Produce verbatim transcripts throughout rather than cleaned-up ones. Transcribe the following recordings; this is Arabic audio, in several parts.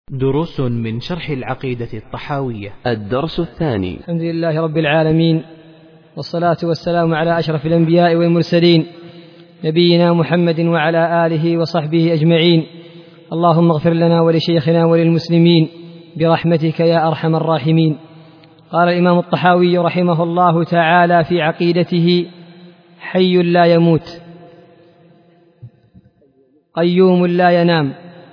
دروس من شرح العقيدة الطحاوية. الدرس الثاني. الحمد لله رب العالمين، والصلاة والسلام على أشرف الأنبياء والمرسلين، نبينا محمد وعلى آله وصحبه أجمعين. اللهم اغفر لنا ولشيخنا وللمسلمين برحمتك يا أرحم الراحمين. قال الإمام الطحاوي رحمه الله تعالى في عقيدته: حي لا يموت، قيوم لا ينام.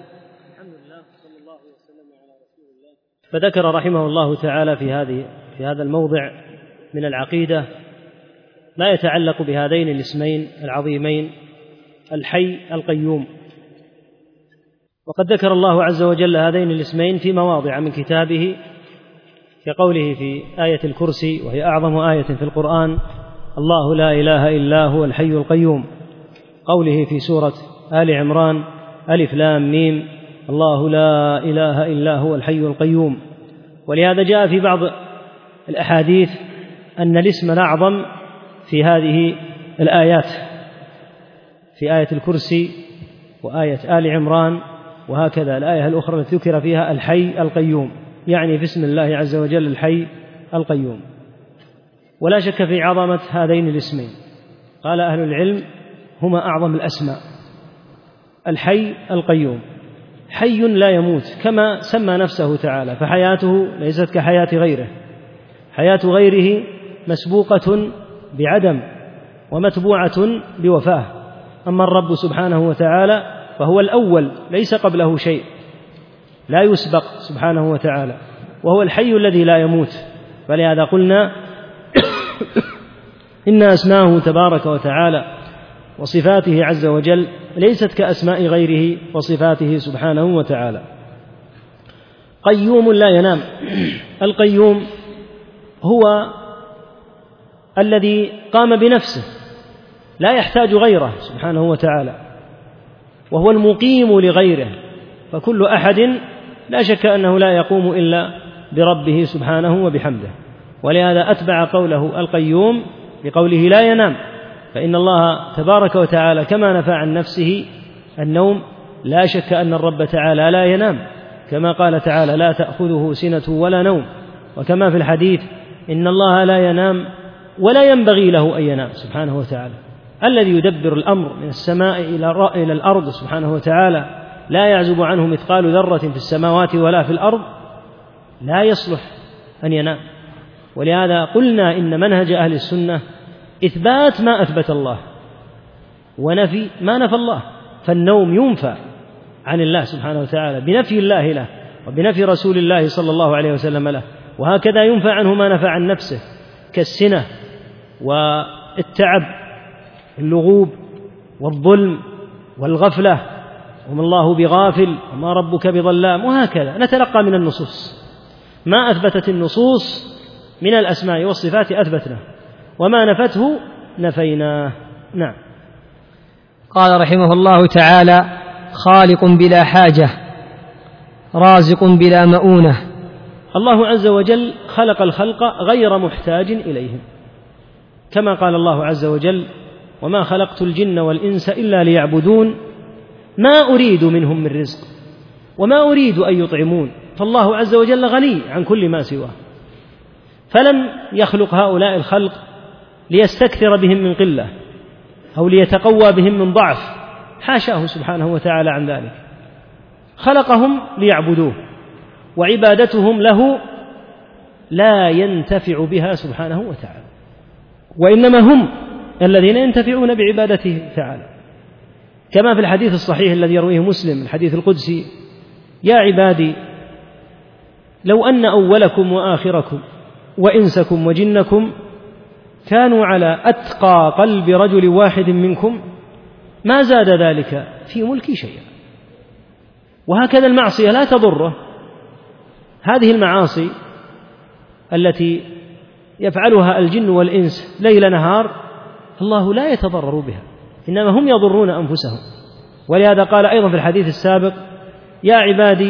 فذكر رحمه الله تعالى في هذه في هذا الموضع من العقيدة ما يتعلق بهذين الاسمين العظيمين الحي القيوم. وقد ذكر الله عز وجل هذين الاسمين في مواضع من كتابه، كقوله في آية الكرسي وهي أعظم آية في القرآن: الله لا إله إلا هو الحي القيوم. قوله في سورة آل عمران: ألف لام ميم الله لا إله إلا هو الحي القيوم. ولهذا جاء في بعض الأحاديث أن الاسم الأعظم في هذه الآيات، في آية الكرسي وآية آل عمران، وهكذا الآية الأخرى التي ذكر فيها الحي القيوم، يعني في اسم الله عز وجل الحي القيوم. ولا شك في عظمة هذين الاسمين. قال أهل العلم: هما أعظم الأسماء، الحي القيوم. حي لا يموت كما سمى نفسه تعالى، فحياته ليست كحياة غيره، حياة غيره مسبوقة بعدم ومتبوعة بوفاة. أما الرب سبحانه وتعالى فهو الأول ليس قبله شيء، لا يسبق سبحانه وتعالى، وهو الحي الذي لا يموت. فلهذا قلنا إن أسماءه تبارك وتعالى وصفاته عز وجل ليست كأسماء غيره وصفاته سبحانه وتعالى. قيوم لا ينام. القيوم هو الذي قام بنفسه لا يحتاج غيره سبحانه وتعالى، وهو المقيم لغيره، فكل أحد لا شك أنه لا يقوم إلا بربه سبحانه وبحمده. ولهذا أتبع قوله القيوم بقوله لا ينام، فإن الله تبارك وتعالى كما نفى عن نفسه النوم لا شك أن الرب تعالى لا ينام، كما قال تعالى: لا تأخذه سنة ولا نوم. وكما في الحديث: إن الله لا ينام ولا ينبغي له أن ينام سبحانه وتعالى. الذي يدبر الأمر من السماء إلى الأرض سبحانه وتعالى لا يعزب عنه مثقال ذرة في السماوات ولا في الأرض، لا يصلح أن ينام. ولهذا قلنا إن منهج أهل السنة إثبات ما أثبت الله ونفي ما نفى الله، فالنوم ينفى عن الله سبحانه وتعالى بنفي الله له وبنفي رسول الله صلى الله عليه وسلم له، وهكذا ينفى عنه ما نفى عن نفسه كالسنة والتعب، اللغوب والظلم والغفلة، وما الله بغافل وما ربك بظلام، وهكذا نتلقى من النصوص ما أثبتت النصوص من الأسماء والصفات أثبتنا، وما نفته نفيناه. نعم. قال رحمه الله تعالى: خالق بلا حاجة، رازق بلا مؤونة. الله عز وجل خلق الخلق غير محتاج إليهم، كما قال الله عز وجل: وما خلقت الجن والإنس إلا ليعبدون ما أريد منهم من رزق وما أريد أن يطعمون. فالله عز وجل غني عن كل ما سواه، فلم يخلق هؤلاء الخلق ليستكثر بهم من قلة أو ليتقوى بهم من ضعف، حاشاه سبحانه وتعالى عن ذلك. خلقهم ليعبدوه، وعبادتهم له لا ينتفع بها سبحانه وتعالى، وإنما هم الذين ينتفعون بعبادته تعالى، كما في الحديث الصحيح الذي يرويه مسلم، الحديث القدسي: يا عبادي لو أن أولكم وآخركم وإنسكم وجنكم كانوا على أتقى قلب رجل واحد منكم ما زاد ذلك في ملكي شيئا. وهكذا المعصية لا تضره. هذه المعاصي التي يفعلها الجن والإنس ليل نهار الله لا يتضرر بها، إنما هم يضرون أنفسهم. ولهذا قال أيضا في الحديث السابق: يا عبادي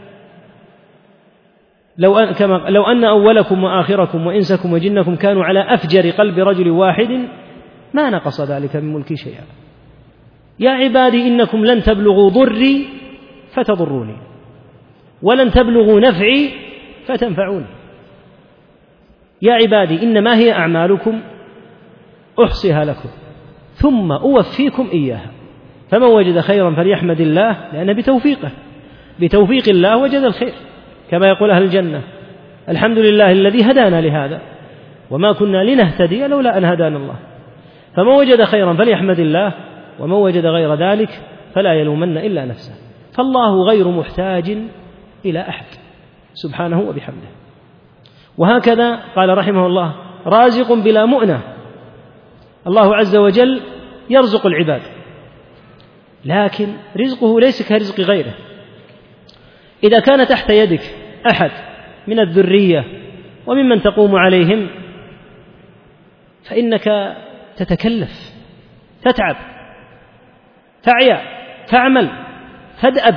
لو أن, كما لو أن أولكم وآخركم وإنسكم وجنكم كانوا على أفجر قلب رجل واحد ما نقص ذلك من ملكي شيئا. يا عبادي إنكم لن تبلغوا ضري فتضروني. ولن تبلغوا نفعي فتنفعوني. يا عبادي إنما هي أعمالكم أحصيها لكم ثم أوفيكم إياها، فمن وجد خيرا فليحمد الله، لأن بتوفيقه بتوفيق الله وجد الخير، كما يقول أهل الجنة: الحمد لله الذي هدانا لهذا وما كنا لنهتدي لولا أن هدانا الله. فمن وجد خيرا فليحمد الله، ومن وجد غير ذلك فلا يلومن إلا نفسه. فالله غير محتاج إلى أحد سبحانه وبحمده. وهكذا قال رحمه الله: رازق بلا مؤنة. الله عز وجل يرزق العباد، لكن رزقه ليس كرزق غيره. إذا كان تحت يدك أحد من الذرية وممن تقوم عليهم فإنك تتكلف، تتعب، تعيا، تعمل، تدأب،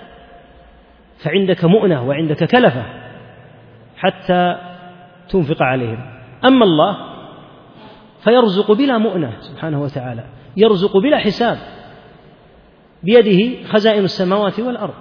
فعندك مؤنة وعندك كلفة حتى تنفق عليهم. أما الله فيرزق بلا مؤنة سبحانه وتعالى، يرزق بلا حساب، بيده خزائن السماوات والأرض.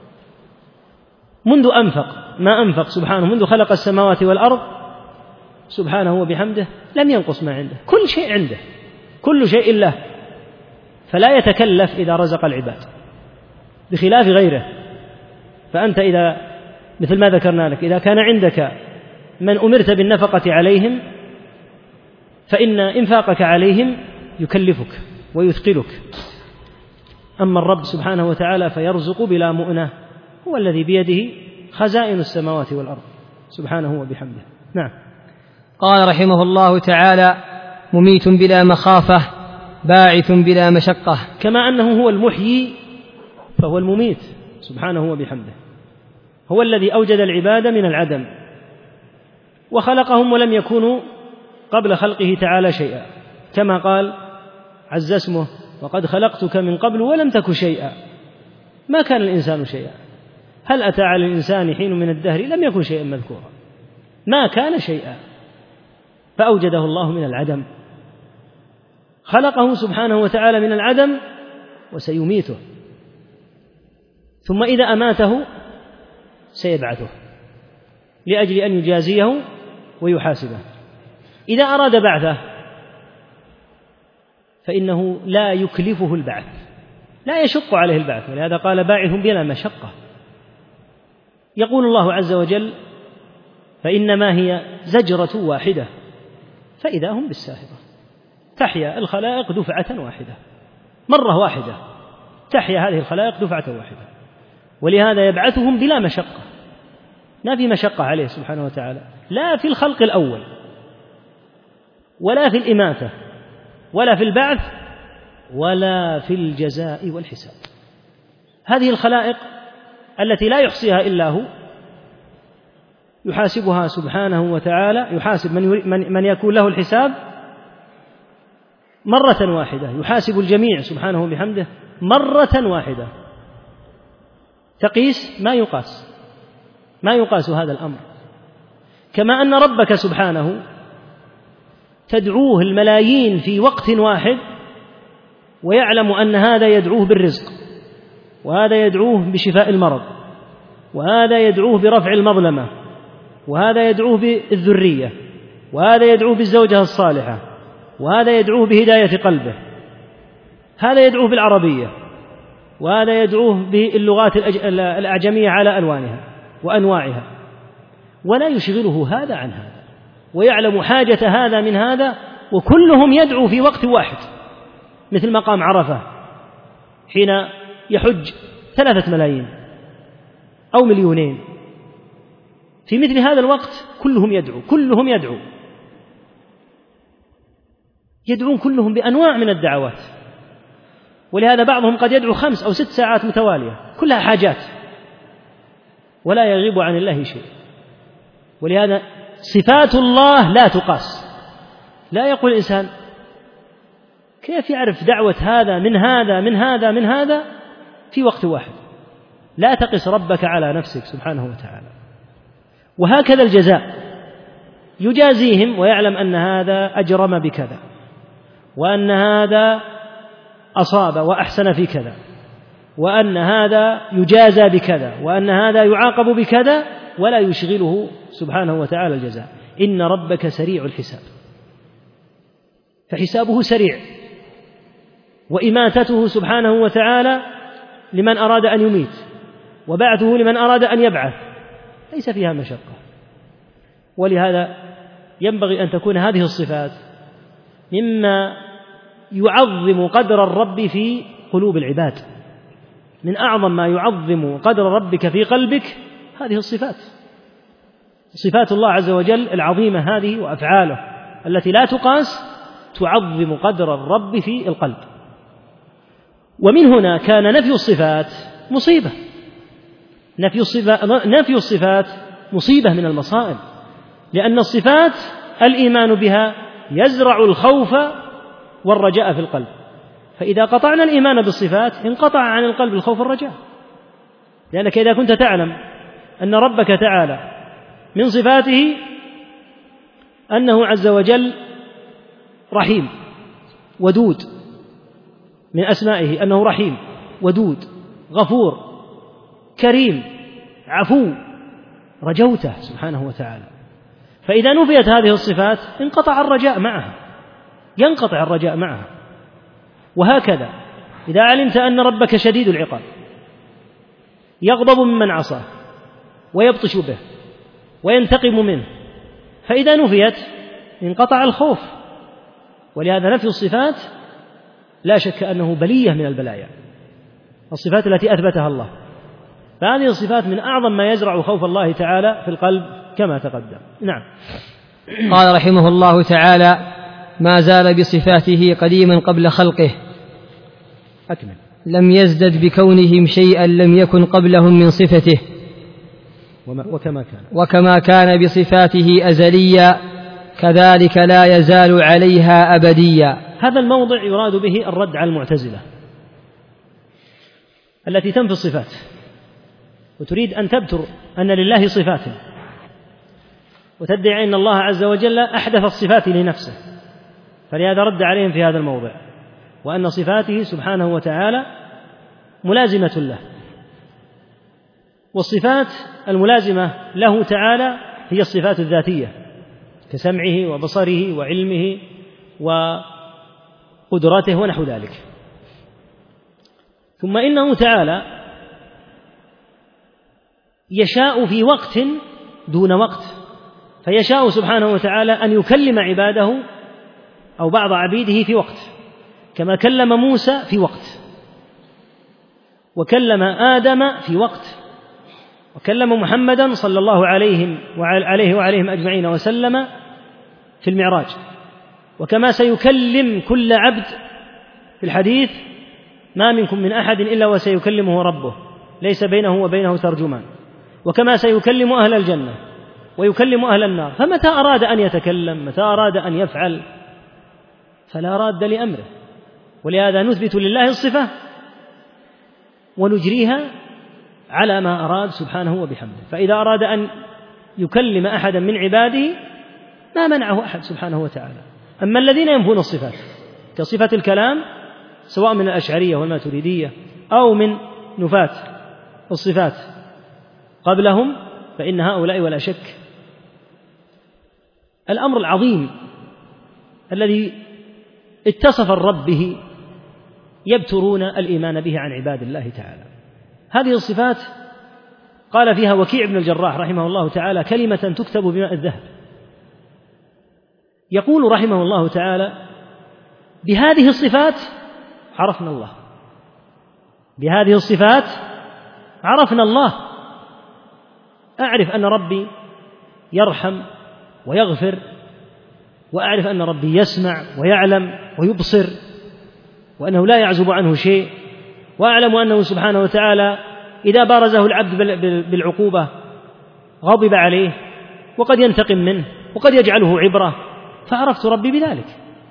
منذ أنفق ما أنفق سبحانه، منذ خلق السماوات والأرض سبحانه وبحمده لم ينقص ما عنده، كل شيء عنده، كل شيء له، فلا يتكلف إذا رزق العباد بخلاف غيره. فأنت إذا مثل ما ذكرنا لك، إذا كان عندك من أمرت بالنفقة عليهم فإن إنفاقك عليهم يكلفك ويثقلك. أما الرب سبحانه وتعالى فيرزق بلا مؤنة، هو الذي بيده خزائن السماوات والأرض سبحانه وبحمده. نعم. قال رحمه الله تعالى: مميت بلا مخافة، باعث بلا مشقة. كما أنه هو المحيي فهو المميت سبحانه وبحمده، هو الذي أوجد العباد من العدم وخلقهم ولم يكونوا قبل خلقه تعالى شيئا، كما قال عز اسمه: وقد خلقتك من قبل ولم تك شيئا. ما كان الإنسان شيئا، هل أتى على الإنسان حين من الدهر لم يكن شيئا مذكورا، ما كان شيئا، فأوجده الله من العدم، خلقه سبحانه وتعالى من العدم وسيميته، ثم إذا أماته سيبعثه لأجل أن يجازيه ويحاسبه. إذا أراد بعثه فإنه لا يكلفه البعث، لا يشق عليه البعث، ولهذا قال: باعث بلا مشقة. يقول الله عز وجل: فإنما هي زجرة واحدة فإذا هم بالساهرة. تحيا الخلائق دفعة واحدة، مرة واحدة تحيا هذه الخلائق دفعة واحدة، ولهذا يبعثهم بلا مشقة، ما في مشقة عليه سبحانه وتعالى، لا في الخلق الأول ولا في الإماتة ولا في البعث ولا في الجزاء والحساب. هذه الخلائق التي لا يحصيها إلا هو يحاسبها سبحانه وتعالى، يحاسب من, من, من يكون له الحساب مرة واحدة، يحاسب الجميع سبحانه وبحمده مرة واحدة، تقيس ما يقاس، ما يقاس هذا الأمر. كما أن ربك سبحانه تدعوه الملايين في وقت واحد ويعلم أن هذا يدعوه بالرزق، وهذا يدعوه بشفاء المرض، وهذا يدعوه برفع المظلمة، وهذا يدعوه بالذرية، وهذا يدعوه بالزوجة الصالحة، وهذا يدعوه بهداية قلبه، هذا يدعوه بالعربية، وهذا يدعوه باللغات الأعجمية على ألوانها وأنواعها، ولا يشغله هذا عن هذا، ويعلم حاجة هذا من هذا، وكلهم يدعو في وقت واحد، مثل مقام عرفة حين يحج ثلاثة ملايين أو مليونين، في مثل هذا الوقت كلهم يدعو، كلهم يدعو يدعون كلهم بأنواع من الدعوات، ولهذا بعضهم قد يدعو خمس أو ست ساعات متوالية كلها حاجات ولا يغيب عن الله شيء. ولهذا صفات الله لا تقاس، لا يقول الإنسان كيف يعرف دعوة هذا من هذا من هذا من هذا في وقت واحد، لا تقس ربك على نفسك سبحانه وتعالى. وهكذا الجزاء، يجازيهم ويعلم أن هذا أجرم بكذا، وأن هذا أصاب وأحسن في كذا، وأن هذا يجازى بكذا وأن هذا يعاقب بكذا، ولا يشغله سبحانه وتعالى الجزاء. إن ربك سريع الحساب، فحسابه سريع، وإماتته سبحانه وتعالى لمن أراد أن يميت، وبعثه لمن أراد أن يبعث، ليس فيها مشقة. ولهذا ينبغي أن تكون هذه الصفات مما يعظم قدر الرب في قلوب العباد. من أعظم ما يعظم قدر ربك في قلبك هذه الصفات، صفات الله عز وجل العظيمة هذه وأفعاله التي لا تقاس تعظم قدر الرب في القلب. ومن هنا كان نفي الصفات مصيبة، نفي الصفات, نفي الصفات مصيبة من المصائب، لأن الصفات الإيمان بها يزرع الخوف والرجاء في القلب، فإذا قطعنا الإيمان بالصفات انقطع عن القلب الخوف والرجاء. لأنك إذا كنت تعلم أن ربك تعالى من صفاته أنه عز وجل رحيم ودود، من أسمائه أنه رحيم ودود غفور كريم عفو، رجوته سبحانه وتعالى. فإذا نفيت هذه الصفات انقطع الرجاء معها، ينقطع الرجاء معها. وهكذا إذا علمت أن ربك شديد العقاب يغضب ممن عصاه ويبطش به وينتقم منه، فإذا نفيت انقطع الخوف. ولهذا نفي الصفات لا شك أنه بلية من البلايا، الصفات التي أثبتها الله، فهذه الصفات من أعظم ما يزرع خوف الله تعالى في القلب كما تقدم. نعم. قال رحمه الله تعالى: ما زال بصفاته قديما قبل خلقه، أكمل. لم يزدد بكونهم شيئا لم يكن قبلهم من صفته، وكما كان وكما كان بصفاته أزليا كذلك لا يزال عليها أبديا. هذا الموضع يراد به الرد على المعتزلة التي تنفي الصفات وتريد أن تبتر أن لله صفات، وتدعي أن الله عز وجل أحدث الصفات لنفسه، فلهذا رد عليهم في هذا الموضع، وأن صفاته سبحانه وتعالى ملازمة له، والصفات الملازمة له تعالى هي الصفات الذاتية كسمعه وبصره وعلمه وقدرته ونحو ذلك. ثم إنه تعالى يشاء في وقت دون وقت، فيشاء سبحانه وتعالى أن يكلم عباده أو بعض عبيده في وقت، كما كلم موسى في وقت، وكلم آدم في وقت، وكلم محمدا صلى الله عليه وعليه وعليهم أجمعين وسلم في المعراج، وكما سيكلم كل عبد في الحديث: ما منكم من أحد إلا وسيكلمه ربه ليس بينه وبينه ترجمان، وكما سيكلم أهل الجنة ويكلم أهل النار. فمتى أراد أن يتكلم، متى أراد أن يفعل، فلا راد لأمره. ولهذا نثبت لله الصفة ونجريها على ما أراد سبحانه وبحمده. فإذا أراد أن يكلم أحدا من عباده ما منعه أحد سبحانه وتعالى. أما الذين ينفون الصفات كصفة الكلام سواء من الأشعرية والماتريدية أو من نفاة الصفات قبلهم، فإن هؤلاء ولا شك الأمر العظيم الذي اتصف الرب به يبترون الإيمان به عن عباد الله تعالى. هذه الصفات قال فيها وكيع بن الجراح رحمه الله تعالى كلمة تكتب بماء الذهب، يقول رحمه الله تعالى: بهذه الصفات عرفنا الله، بهذه الصفات عرفنا الله. أعرف أن ربي يرحم ويغفر، وأعرف أن ربي يسمع ويعلم ويبصر، وأنه لا يعزب عنه شيء، وأعلم أنه سبحانه وتعالى إذا بارزه العبد بالعقوبة غضب عليه وقد ينتقم منه وقد يجعله عبرة، فعرفت ربي بذلك.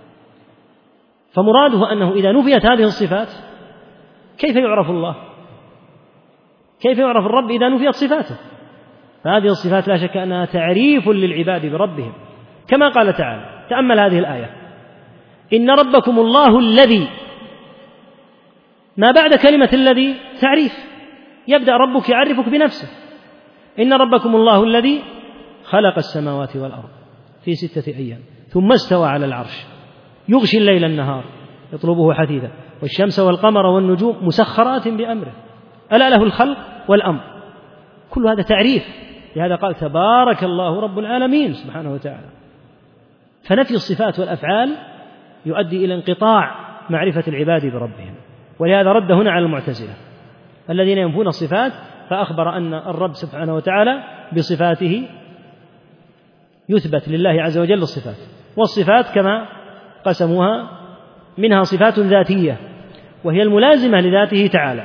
فمراده أنه إذا نفيت هذه الصفات كيف يعرف الله؟ كيف يعرف الرب إذا نفيت صفاته؟ فهذه الصفات لا شك أنها تعريف للعباد بربهم، كما قال تعالى: تأمل هذه الآية: إن ربكم الله الذي ما بعد كلمة الذي تعريف، يبدأ ربك يعرفك بنفسه: إن ربكم الله الذي خلق السماوات والأرض في ستة أيام ثم استوى على العرش يغشي الليل النهار يطلبه حثيثا والشمس والقمر والنجوم مسخرات بأمره ألا له الخلق والأمر. كل هذا تعريف، لهذا قال: تبارك الله رب العالمين سبحانه وتعالى. فنفي الصفات والأفعال يؤدي إلى انقطاع معرفة العباد بربهم، ولهذا رد هنا على المعتزلة الذين ينفون الصفات، فأخبر أن الرب سبحانه وتعالى بصفاته يثبت لله عز وجل الصفات، والصفات كما قسموها منها صفات ذاتية وهي الملازمة لذاته تعالى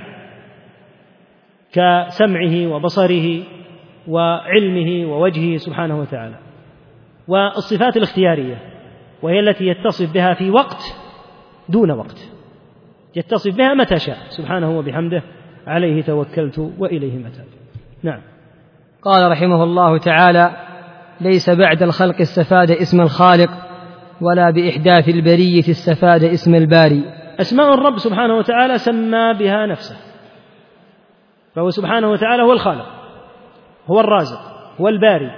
كسمعه وبصره وعلمه ووجهه سبحانه وتعالى، والصفات الاختيارية وهي التي يتصف بها في وقت دون وقت، يتصف بها متى شاء سبحانه وبحمده: عليه توكلت وإليه متاب. نعم. قال رحمه الله تعالى: ليس بعد الخلق استفاد اسم الخالق، ولا بإحداث البرية استفاد اسم الباري. أسماء الرب سبحانه وتعالى سمى بها نفسه، فهو سبحانه وتعالى هو الخالق، هو الرازق، هو الباري،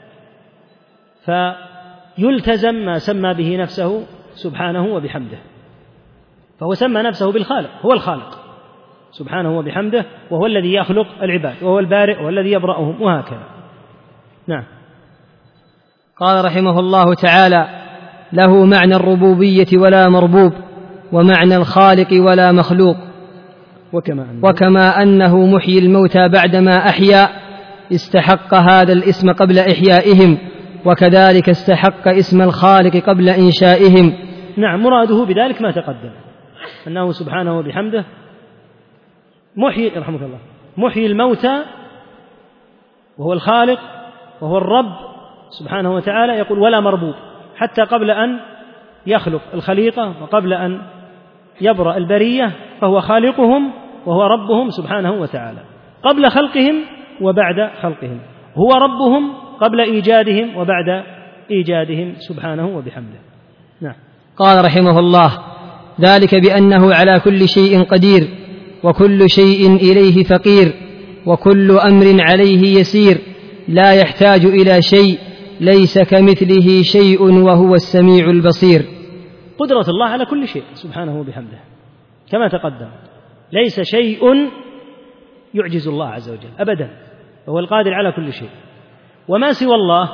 فيلتزم ما سمى به نفسه سبحانه وبحمده، فهو سمى نفسه بالخالق، هو الخالق سبحانه وبحمده، وهو الذي يخلق العباد، وهو البارئ والذي يبرأهم، وهكذا. نعم. قال رحمه الله تعالى: له معنى الربوبية ولا مربوب، ومعنى الخالق ولا مخلوق، وكما أنه, وكما أنه محيي الموتى بعدما أحيا استحق هذا الاسم قبل إحيائهم، وكذلك استحق اسم الخالق قبل إنشائهم. نعم، مراده بذلك ما تقدم، أنه سبحانه وبحمده محيي رحمك الله محيي الموتى، وهو الخالق وهو الرب سبحانه وتعالى. يقول: ولا مربوب، حتى قبل أن يخلق الخليقة وقبل أن يبرأ البرية فهو خالقهم وهو ربهم سبحانه وتعالى، قبل خلقهم وبعد خلقهم، هو ربهم قبل إيجادهم وبعد إيجادهم سبحانه وبحمده. نعم. قال رحمه الله: ذلك بأنه على كل شيء قدير، وكل شيء إليه فقير، وكل أمر عليه يسير، لا يحتاج إلى شيء، ليس كمثله شيء وهو السميع البصير. قدرة الله على كل شيء سبحانه وبحمده كما تقدم، ليس شيء يعجز الله عز وجل أبدا، وهو القادر على كل شيء، وما سوى الله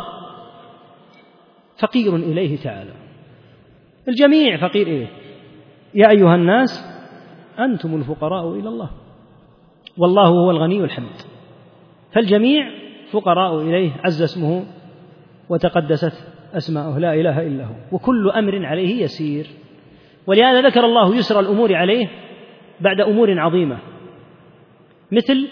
فقير إليه تعالى، الجميع فقير إليه. يا أيها الناس أنتم الفقراء إلى الله والله هو الغني الحميد، فالجميع فقراء إليه عز اسمه وتقدست أسماؤه، لا إله إلا هو، وكل أمر عليه يسير. ولهذا ذكر الله يسر الأمور عليه بعد أمور عظيمة، مثل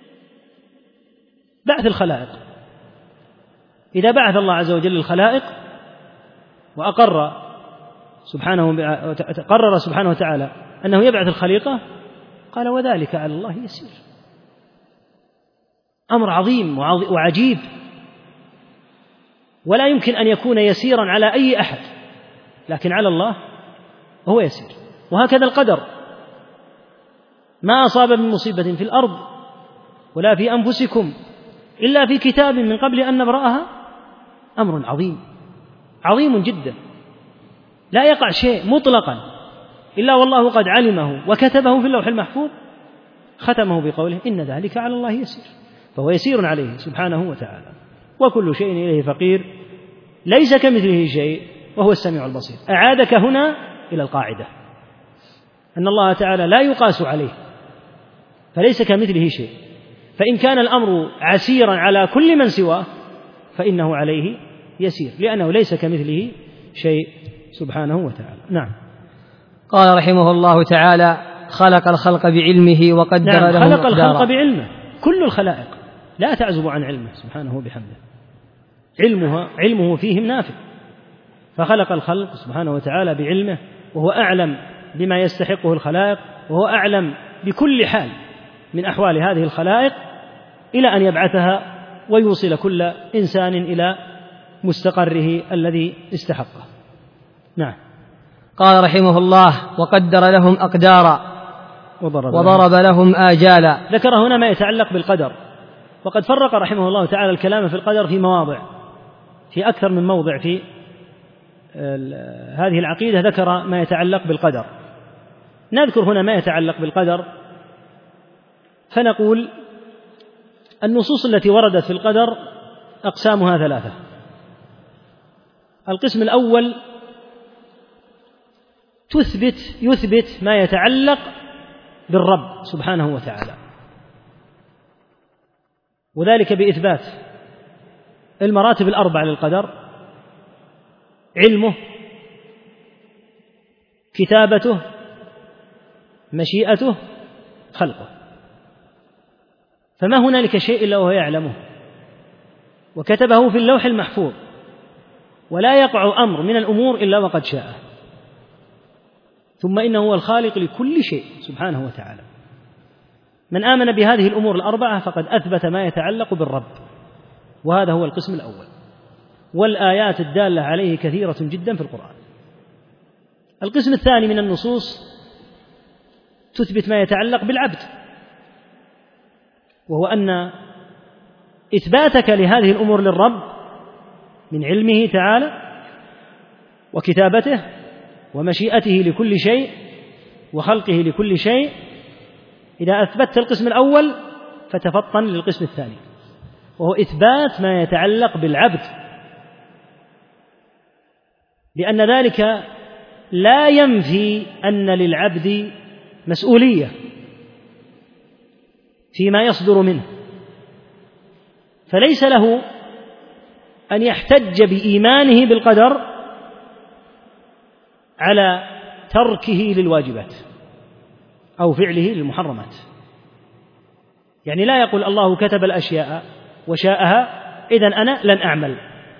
بعث الخلائق. إذا بعث الله عز وجل الخلائق وأقر سبحانه قرر سبحانه وتعالى أنه يبعث الخليقة، قال: وذلك على الله يسير. أمر عظيم وعجيب، ولا يمكن أن يكون يسيرا على أي أحد، لكن على الله هو يسير. وهكذا القدر، ما أصاب من مصيبة في الأرض ولا في أنفسكم إلا في كتاب من قبل أن نبرأها، أمر عظيم عظيم جدا، لا يقع شيء مطلقا إلا والله قد علمه وكتبه في اللوح المحفوظ، ختمه بقوله: إن ذلك على الله يسير، فهو يسير عليه سبحانه وتعالى، وكل شيء إليه فقير، ليس كمثله شيء وهو السميع البصير. أعادك هنا إلى القاعدة أن الله تعالى لا يقاس عليه، فليس كمثله شيء، فإن كان الأمر عسيرا على كل من سواه فإنه عليه يسير، لأنه ليس كمثله شيء سبحانه وتعالى. نعم. قال رحمه الله تعالى: خلق الخلق بعلمه وقدر نعم، لهم خلق أقدارا. الخلق بعلمه، كل الخلائق لا تعزب عن علمه سبحانه وبحمده، علمها علمه فيهم نافذ، فخلق الخلق سبحانه وتعالى بعلمه، وهو أعلم بما يستحقه الخلائق، وهو أعلم بكل حال من أحوال هذه الخلائق إلى أن يبعثها ويوصل كل إنسان إلى مستقره الذي استحقه. نعم. قال رحمه الله: وقدر لهم أقدارا، وضرب, وضرب لهم آجالا. ذكر هنا ما يتعلق بالقدر، وقد فرق رحمه الله تعالى الكلام في القدر في مواضع، في أكثر من موضع في هذه العقيدة ذكر ما يتعلق بالقدر. نذكر هنا ما يتعلق بالقدر، فنقول النصوص التي وردت في القدر أقسامها ثلاثة. القسم الأول تثبت يثبت ما يتعلق بالرب سبحانه وتعالى، وذلك بإثبات المراتب الأربع للقدر: علمه، كتابته، مشيئته، خلقه. فما هنالك شيء إلا وهو يعلمه وكتبه في اللوح المحفوظ، ولا يقع أمر من الأمور إلا وقد شاءه. ثم إنه هو الخالق لكل شيء سبحانه وتعالى. من آمن بهذه الأمور الأربعة فقد أثبت ما يتعلق بالرب، وهذا هو القسم الأول، والآيات الدالة عليه كثيرة جدا في القرآن. القسم الثاني من النصوص تثبت ما يتعلق بالعبد، وهو أن إثباتك لهذه الأمور للرب من علمه تعالى وكتابته ومشيئته لكل شيء وخلقه لكل شيء، إذا أثبتت القسم الأول فتفطن للقسم الثاني، وهو إثبات ما يتعلق بالعبد، لأن ذلك لا ينفي أن للعبد مسؤولية فيما يصدر منه، فليس له أن يحتج بإيمانه بالقدر على تركه للواجبات أو فعله للمحرمات. يعني لا يقول الله كتب الأشياء وشاءها إذن أنا لن أعمل.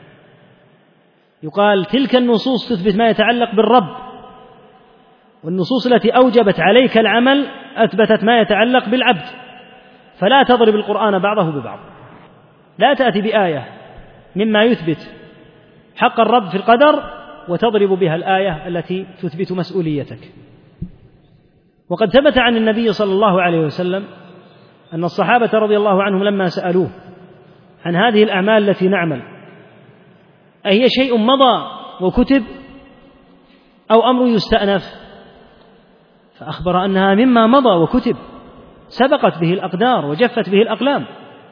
يقال تلك النصوص تثبت ما يتعلق بالرب، والنصوص التي أوجبت عليك العمل أثبتت ما يتعلق بالعبد، فلا تضرب القرآن بعضه ببعض. لا تأتي بآية مما يثبت حق الرب في القدر وتضرب بها الآية التي تثبت مسؤوليتك. وقد ثبت عن النبي صلى الله عليه وسلم أن الصحابة رضي الله عنهم لما سألوه عن هذه الأعمال التي نعمل أهي شيء مضى وكتب أو أمر يستأنف، فأخبر أنها مما مضى وكتب سبقت به الأقدار وجفت به الأقلام.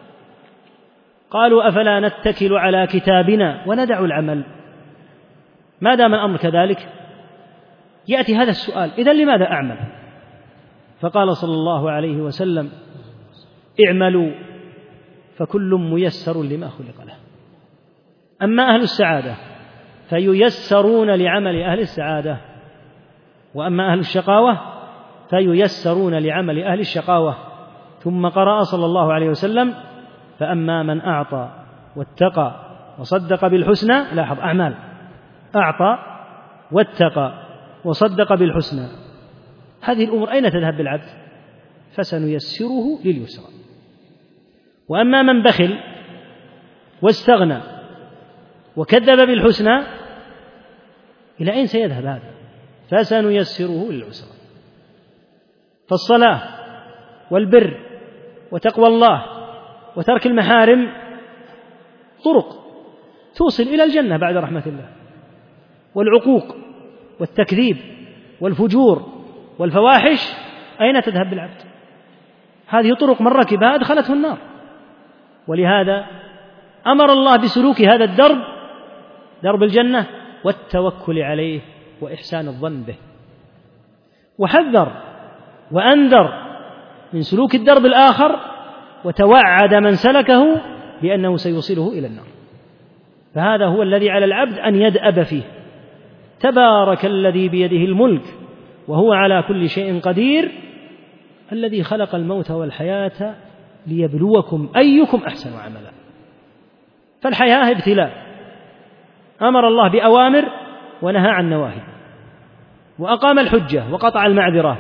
قالوا أفلا نتكل على كتابنا وندع العمل؟ ما دام الأمر كذلك يأتي هذا السؤال: إذن لماذا أعمل؟ فقال صلى الله عليه وسلم: اعملوا فكل ميسر لما خلق له. أما أهل السعادة فييسرون لعمل أهل السعادة، وأما أهل الشقاوة فييسرون لعمل أهل الشقاوة. ثم قرأ صلى الله عليه وسلم: فأما من أعطى واتقى وصدق بالحسنى. لاحظ أعمال: أعطى واتقى وصدق بالحسنى. هذه الأمور أين تذهب بالعبد؟ فسنيسره لليسرى. وأما من بخل واستغنى وكذب بالحسنى، إلى أين سيذهب هذا؟ فسنيسره للعسرى. فالصلاة والبر وتقوى الله وترك المحارم طرق توصل إلى الجنة بعد رحمة الله، والعقوق والتكذيب والفجور والفواحش أين تذهب بالعبد؟ هذه طرق من ركبها أدخلته النار. ولهذا أمر الله بسلوك هذا الدرب، درب الجنة، والتوكل عليه وإحسان الظن به، وحذر وأنذر من سلوك الدرب الآخر، وتوعد من سلكه بأنه سيوصله إلى النار. فهذا هو الذي على العبد أن يدأب فيه. تبارك الذي بيده الملك وهو على كل شيء قدير، الذي خلق الموت والحياة ليبلوكم أيكم أحسن عملا. فالحياة ابتلاء، أمر الله بأوامر ونهى عن نواهي، وأقام الحجة وقطع المعذرة.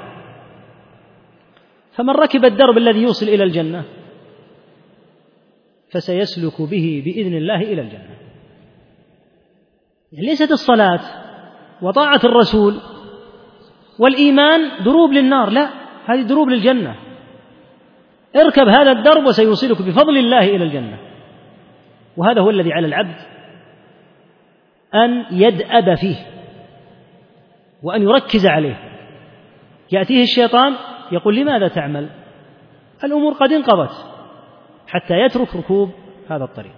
فمن ركب الدرب الذي يوصل إلى الجنة فسيسلك به بإذن الله إلى الجنة. يعني ليست الصلاة وطاعة الرسول والإيمان دروب للنار، لا، هذه دروب للجنة، اركب هذا الدرب وسيوصلك بفضل الله إلى الجنة. وهذا هو الذي على العبد أن يدأب فيه وأن يركز عليه. يأتيه الشيطان يقول لماذا تعمل؟ الأمور قد انقضت، حتى يترك ركوب هذا الطريق.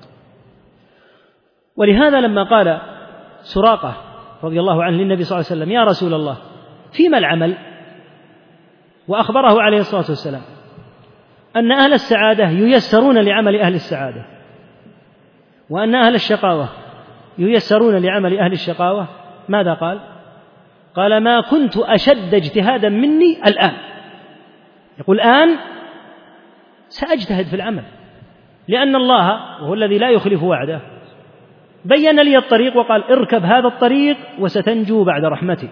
ولهذا لما قال سراقة رضي الله عنه للنبي صلى الله عليه وسلم: يا رسول الله فيما العمل؟ وأخبره عليه الصلاة والسلام أن أهل السعادة ييسرون لعمل أهل السعادة، وأن أهل الشقاوة ييسرون لعمل أهل الشقاوة. ماذا قال؟ قال: ما كنت أشد اجتهادا مني الآن. يقول الآن سأجتهد في العمل، لأن الله وهو الذي لا يخلف وعده بين لي الطريق وقال: اركب هذا الطريق وستنجو بعد رحمتي.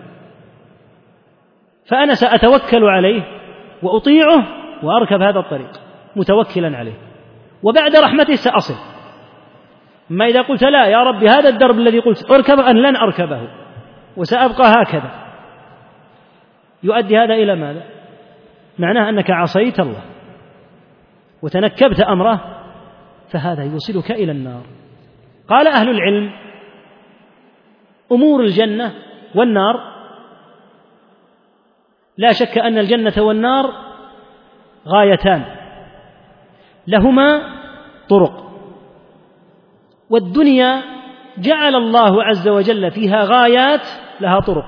فأنا سأتوكل عليه وأطيعه وأركب هذا الطريق متوكلا عليه، وبعد رحمته سأصل. ما إذا قلت لا يا رب هذا الدرب الذي قلت اركب أن لن أركبه وسأبقى هكذا، يؤدي هذا إلى ماذا؟ معناه أنك عصيت الله وتنكبت أمره، فهذا يوصلك إلى النار. قال أهل العلم: أمور الجنة والنار لا شك أن الجنة والنار غايتان لهما طرق، والدنيا جعل الله عز وجل فيها غايات لها طرق.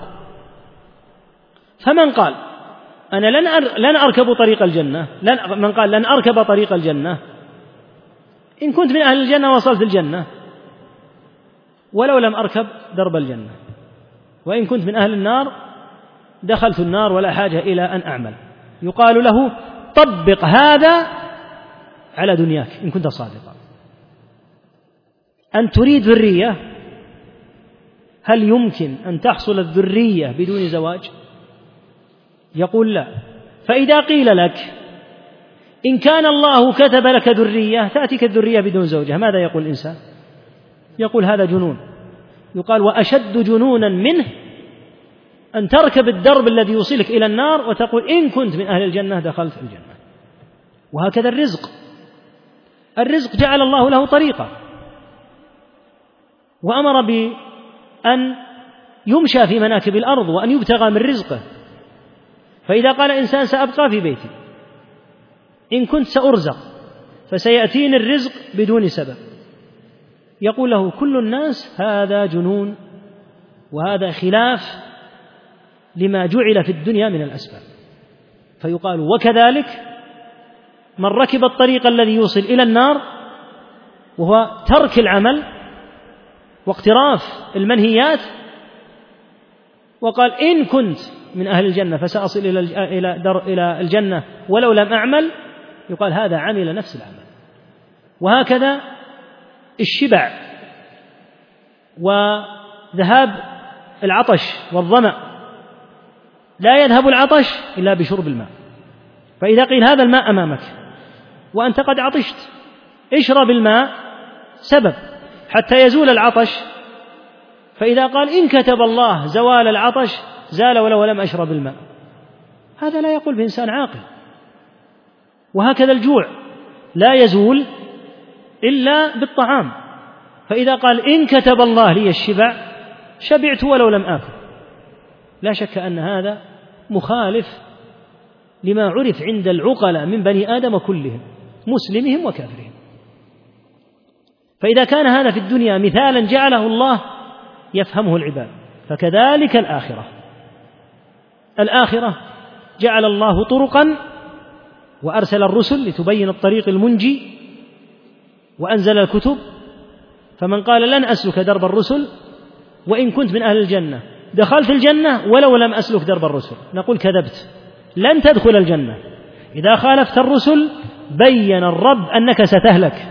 فمن قال أنا لن أر... لن أركب طريق الجنة، لن... من قال لن أركب طريق الجنة، إن كنت من أهل الجنة وصلت الجنة ولو لم أركب درب الجنة، وإن كنت من أهل النار دخلت النار ولا حاجة إلى أن أعمل. يقال له: طبق هذا على دنياك إن كنت صادقا. أن تريد ذرية، هل يمكن أن تحصل الذرية بدون زواج؟ يقول لا. فإذا قيل لك إن كان الله كتب لك ذرية تأتيك الذرية بدون زوجة، ماذا يقول الإنسان؟ يقول هذا جنون. يقال: وأشد جنونا منه أن تركب الدرب الذي يوصلك إلى النار وتقول إن كنت من أهل الجنة دخلت الجنة. وهكذا الرزق، الرزق جعل الله له طريقة وأمر بأن يمشى في مناكب الأرض وأن يبتغى من رزقه. فإذا قال إنسان سأبقى في بيتي إن كنت سأرزق فسيأتيني الرزق بدون سبب، يقول له كل الناس هذا جنون وهذا خلاف لما جعل في الدنيا من الأسباب. فيقال: وكذلك من ركب الطريق الذي يوصل إلى النار وهو ترك العمل واقتراف المنهيات، وقال إن كنت من أهل الجنة فسأصل إلى الجنة ولو لم أعمل، يقال هذا عمل نفس العمل. وهكذا الشبع وذهاب العطش والظمأ، لا يذهب العطش إلا بشرب الماء. فإذا قيل هذا الماء أمامك وأنت قد عطشت، اشرب الماء سبب حتى يزول العطش. فإذا قال إن كتب الله زوال العطش زال ولو لم أشرب الماء، هذا لا يقول بإنسان عاقل. وهكذا الجوع لا يزول إلا بالطعام، فإذا قال إن كتب الله لي الشبع شبعت ولو لم آكل، لا شك أن هذا مخالف لما عرف عند العقلاء من بني آدم كلهم مسلمهم وكافرهم. فإذا كان هذا في الدنيا مثالا جعله الله يفهمه العباد، فكذلك الآخرة. الآخرة جعل الله طرقا وأرسل الرسل لتبين الطريق المنجي وأنزل الكتب. فمن قال لن أسلك درب الرسل وإن كنت من أهل الجنة دخلت الجنة ولو لم أسلك درب الرسل، نقول كذبت، لن تدخل الجنة. إذا خالفت الرسل بين الرب أنك ستهلك،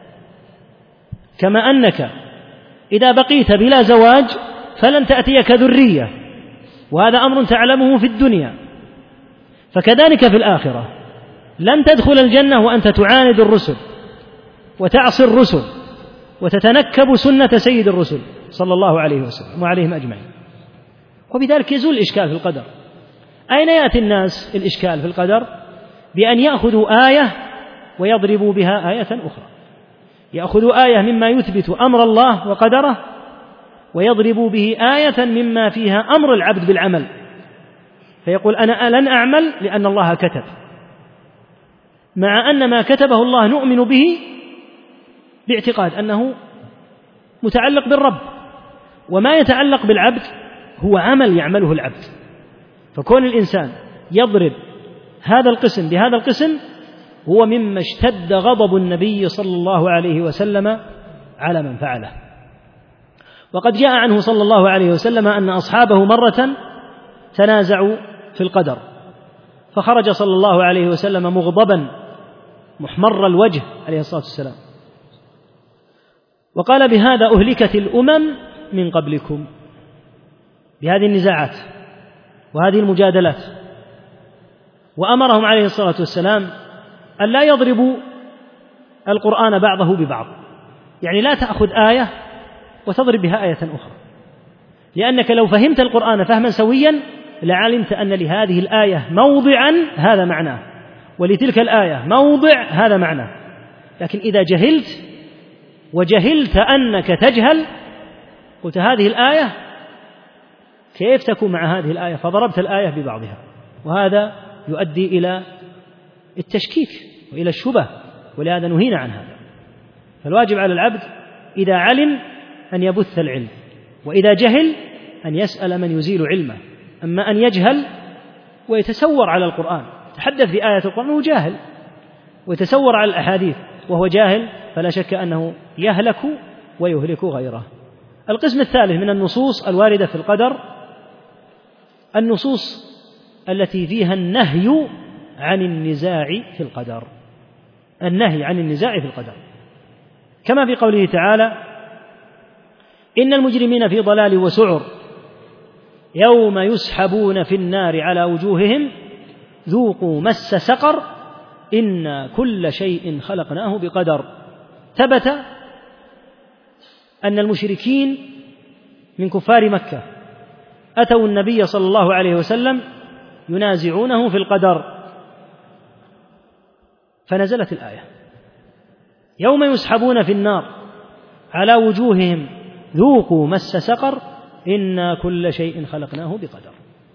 كما أنك إذا بقيت بلا زواج فلن تأتيك ذرية، وهذا أمر تعلمه في الدنيا، فكذلك في الآخرة لن تدخل الجنة وأنت تعاند الرسل وتعصي الرسل وتتنكب سنة سيد الرسل صلى الله عليه وسلم وعليهم أجمعين. وبذلك يزول الإشكال في القدر. أين يأتي الناس الإشكال في القدر؟ بأن يأخذوا آية ويضربوا بها آية أخرى، يأخذوا آية مما يثبت أمر الله وقدره ويضربوا به آية مما فيها أمر العبد بالعمل، فيقول أنا لن أعمل لأن الله كتب، مع أن ما كتبه الله نؤمن به باعتقاد أنه متعلق بالرب، وما يتعلق بالعبد هو عمل يعمله العبد. فكون الإنسان يضرب هذا القسم بهذا القسم هو مما اشتد غضب النبي صلى الله عليه وسلم على من فعله. وقد جاء عنه صلى الله عليه وسلم أن أصحابه مرة تنازعوا في القدر، فخرج صلى الله عليه وسلم مغضبا محمر الوجه عليه الصلاة والسلام وقال: بهذا أهلكت الأمم من قبلكم، بهذه النزاعات وهذه المجادلات. وأمرهم عليه الصلاة والسلام أن لا يضربوا القرآن بعضه ببعض، يعني لا تأخذ آية وتضرب بها آية أخرى، لأنك لو فهمت القرآن فهما سويا لعلمت أن لهذه الآية موضعا هذا معناه، ولتلك الآية موضع هذا معناه. لكن إذا جهلت وجهلت أنك تجهل قلت هذه الآية كيف تكون مع هذه الآية، فضربت الآية ببعضها، وهذا يؤدي إلى التشكيك وإلى الشبه، ولهذا نهينا عن هذا. فالواجب على العبد إذا علم أن يبث العلم، وإذا جهل أن يسأل من يزيل علمه. أما أن يجهل ويتسور على القرآن، تحدث بآية القرآن وهو جاهل، ويتسور على الأحاديث وهو جاهل، فلا شك أنه يهلك ويهلك غيره. القسم الثالث من النصوص الواردة في القدر النصوص التي فيها النهي عن النزاع في القدر، النهي عن النزاع في القدر، كما في قوله تعالى: إن المجرمين في ضلال وسعر يوم يسحبون في النار على وجوههم ذوقوا مس سقر إنا كل شيء خلقناه بقدر. ثبت أن المشركين من كفار مكة أتوا النبي صلى الله عليه وسلم ينازعونه في القدر، فنزلت الآية: يوم يسحبون في النار على وجوههم ذوقوا مس سقر إنا كل شيء خلقناه بقدر.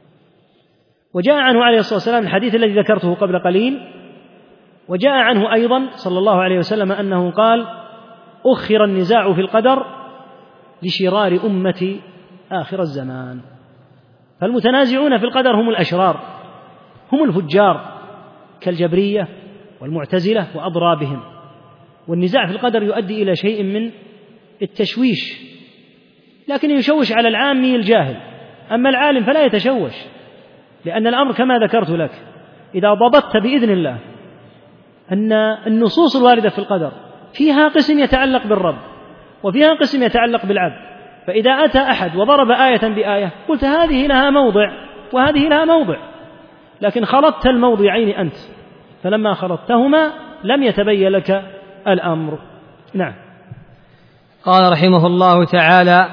وجاء عنه عليه الصلاة والسلام الحديث الذي ذكرته قبل قليل، وجاء عنه أيضا صلى الله عليه وسلم أنه قال: أخر النزاع في القدر لشرار أمتي آخر الزمان. فالمتنازعون في القدر هم الأشرار، هم الفجار كالجبرية والمعتزلة وأضرابهم. والنزاع في القدر يؤدي إلى شيء من التشويش، لكن يشوش على العامي الجاهل، أما العالم فلا يتشوش، لأن الأمر كما ذكرت لك إذا ضبطت بإذن الله أن النصوص الواردة في القدر فيها قسم يتعلق بالرب وفيها قسم يتعلق بالعبد، فإذا أتى أحد وضرب آية بآية قلت هذه لها موضع وهذه لها موضع، لكن خلطت الموضعين أنت، فلما خلطتهما لم يتبين لك الأمر. نعم. قال رحمه الله تعالى: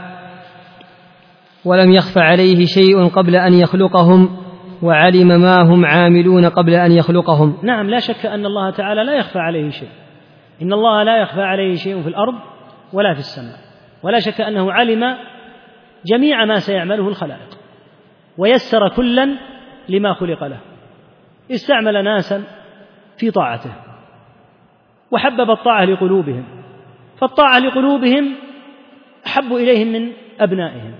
ولم يخف عليه شيء قبل أن يخلقهم وعلم ما هم عاملون قبل أن يخلقهم. نعم، لا شك أن الله تعالى لا يخفى عليه شيء، إن الله لا يخفى عليه شيء في الأرض ولا في السماء، ولا شك أنه علم جميع ما سيعمله الخلائق ويسر كلا لما خلق له. استعمل ناسا في طاعته وحبب الطاعة لقلوبهم، فالطاعة لقلوبهم أحب إليهم من أبنائهم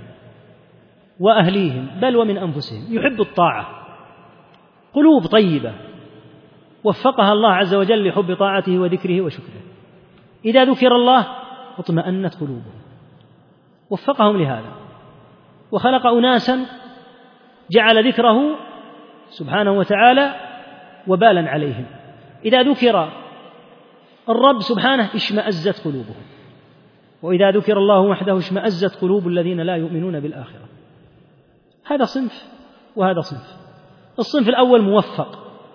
وأهليهم بل ومن أنفسهم، يحب الطاعة، قلوب طيبة وفقها الله عز وجل لحب طاعته وذكره وشكره. إذا ذكر الله اطمأنت قلوبهم، وفقهم لهذا، وخلق أناسا جعل ذكره سبحانه وتعالى وبالا عليهم. إذا ذكر الرب سبحانه اشمأزت قلوبهم، وإذا ذكر الله وحده اشمأزت قلوب الذين لا يؤمنون بالآخرة. هذا صنف وهذا صنف. الصنف الأول موفق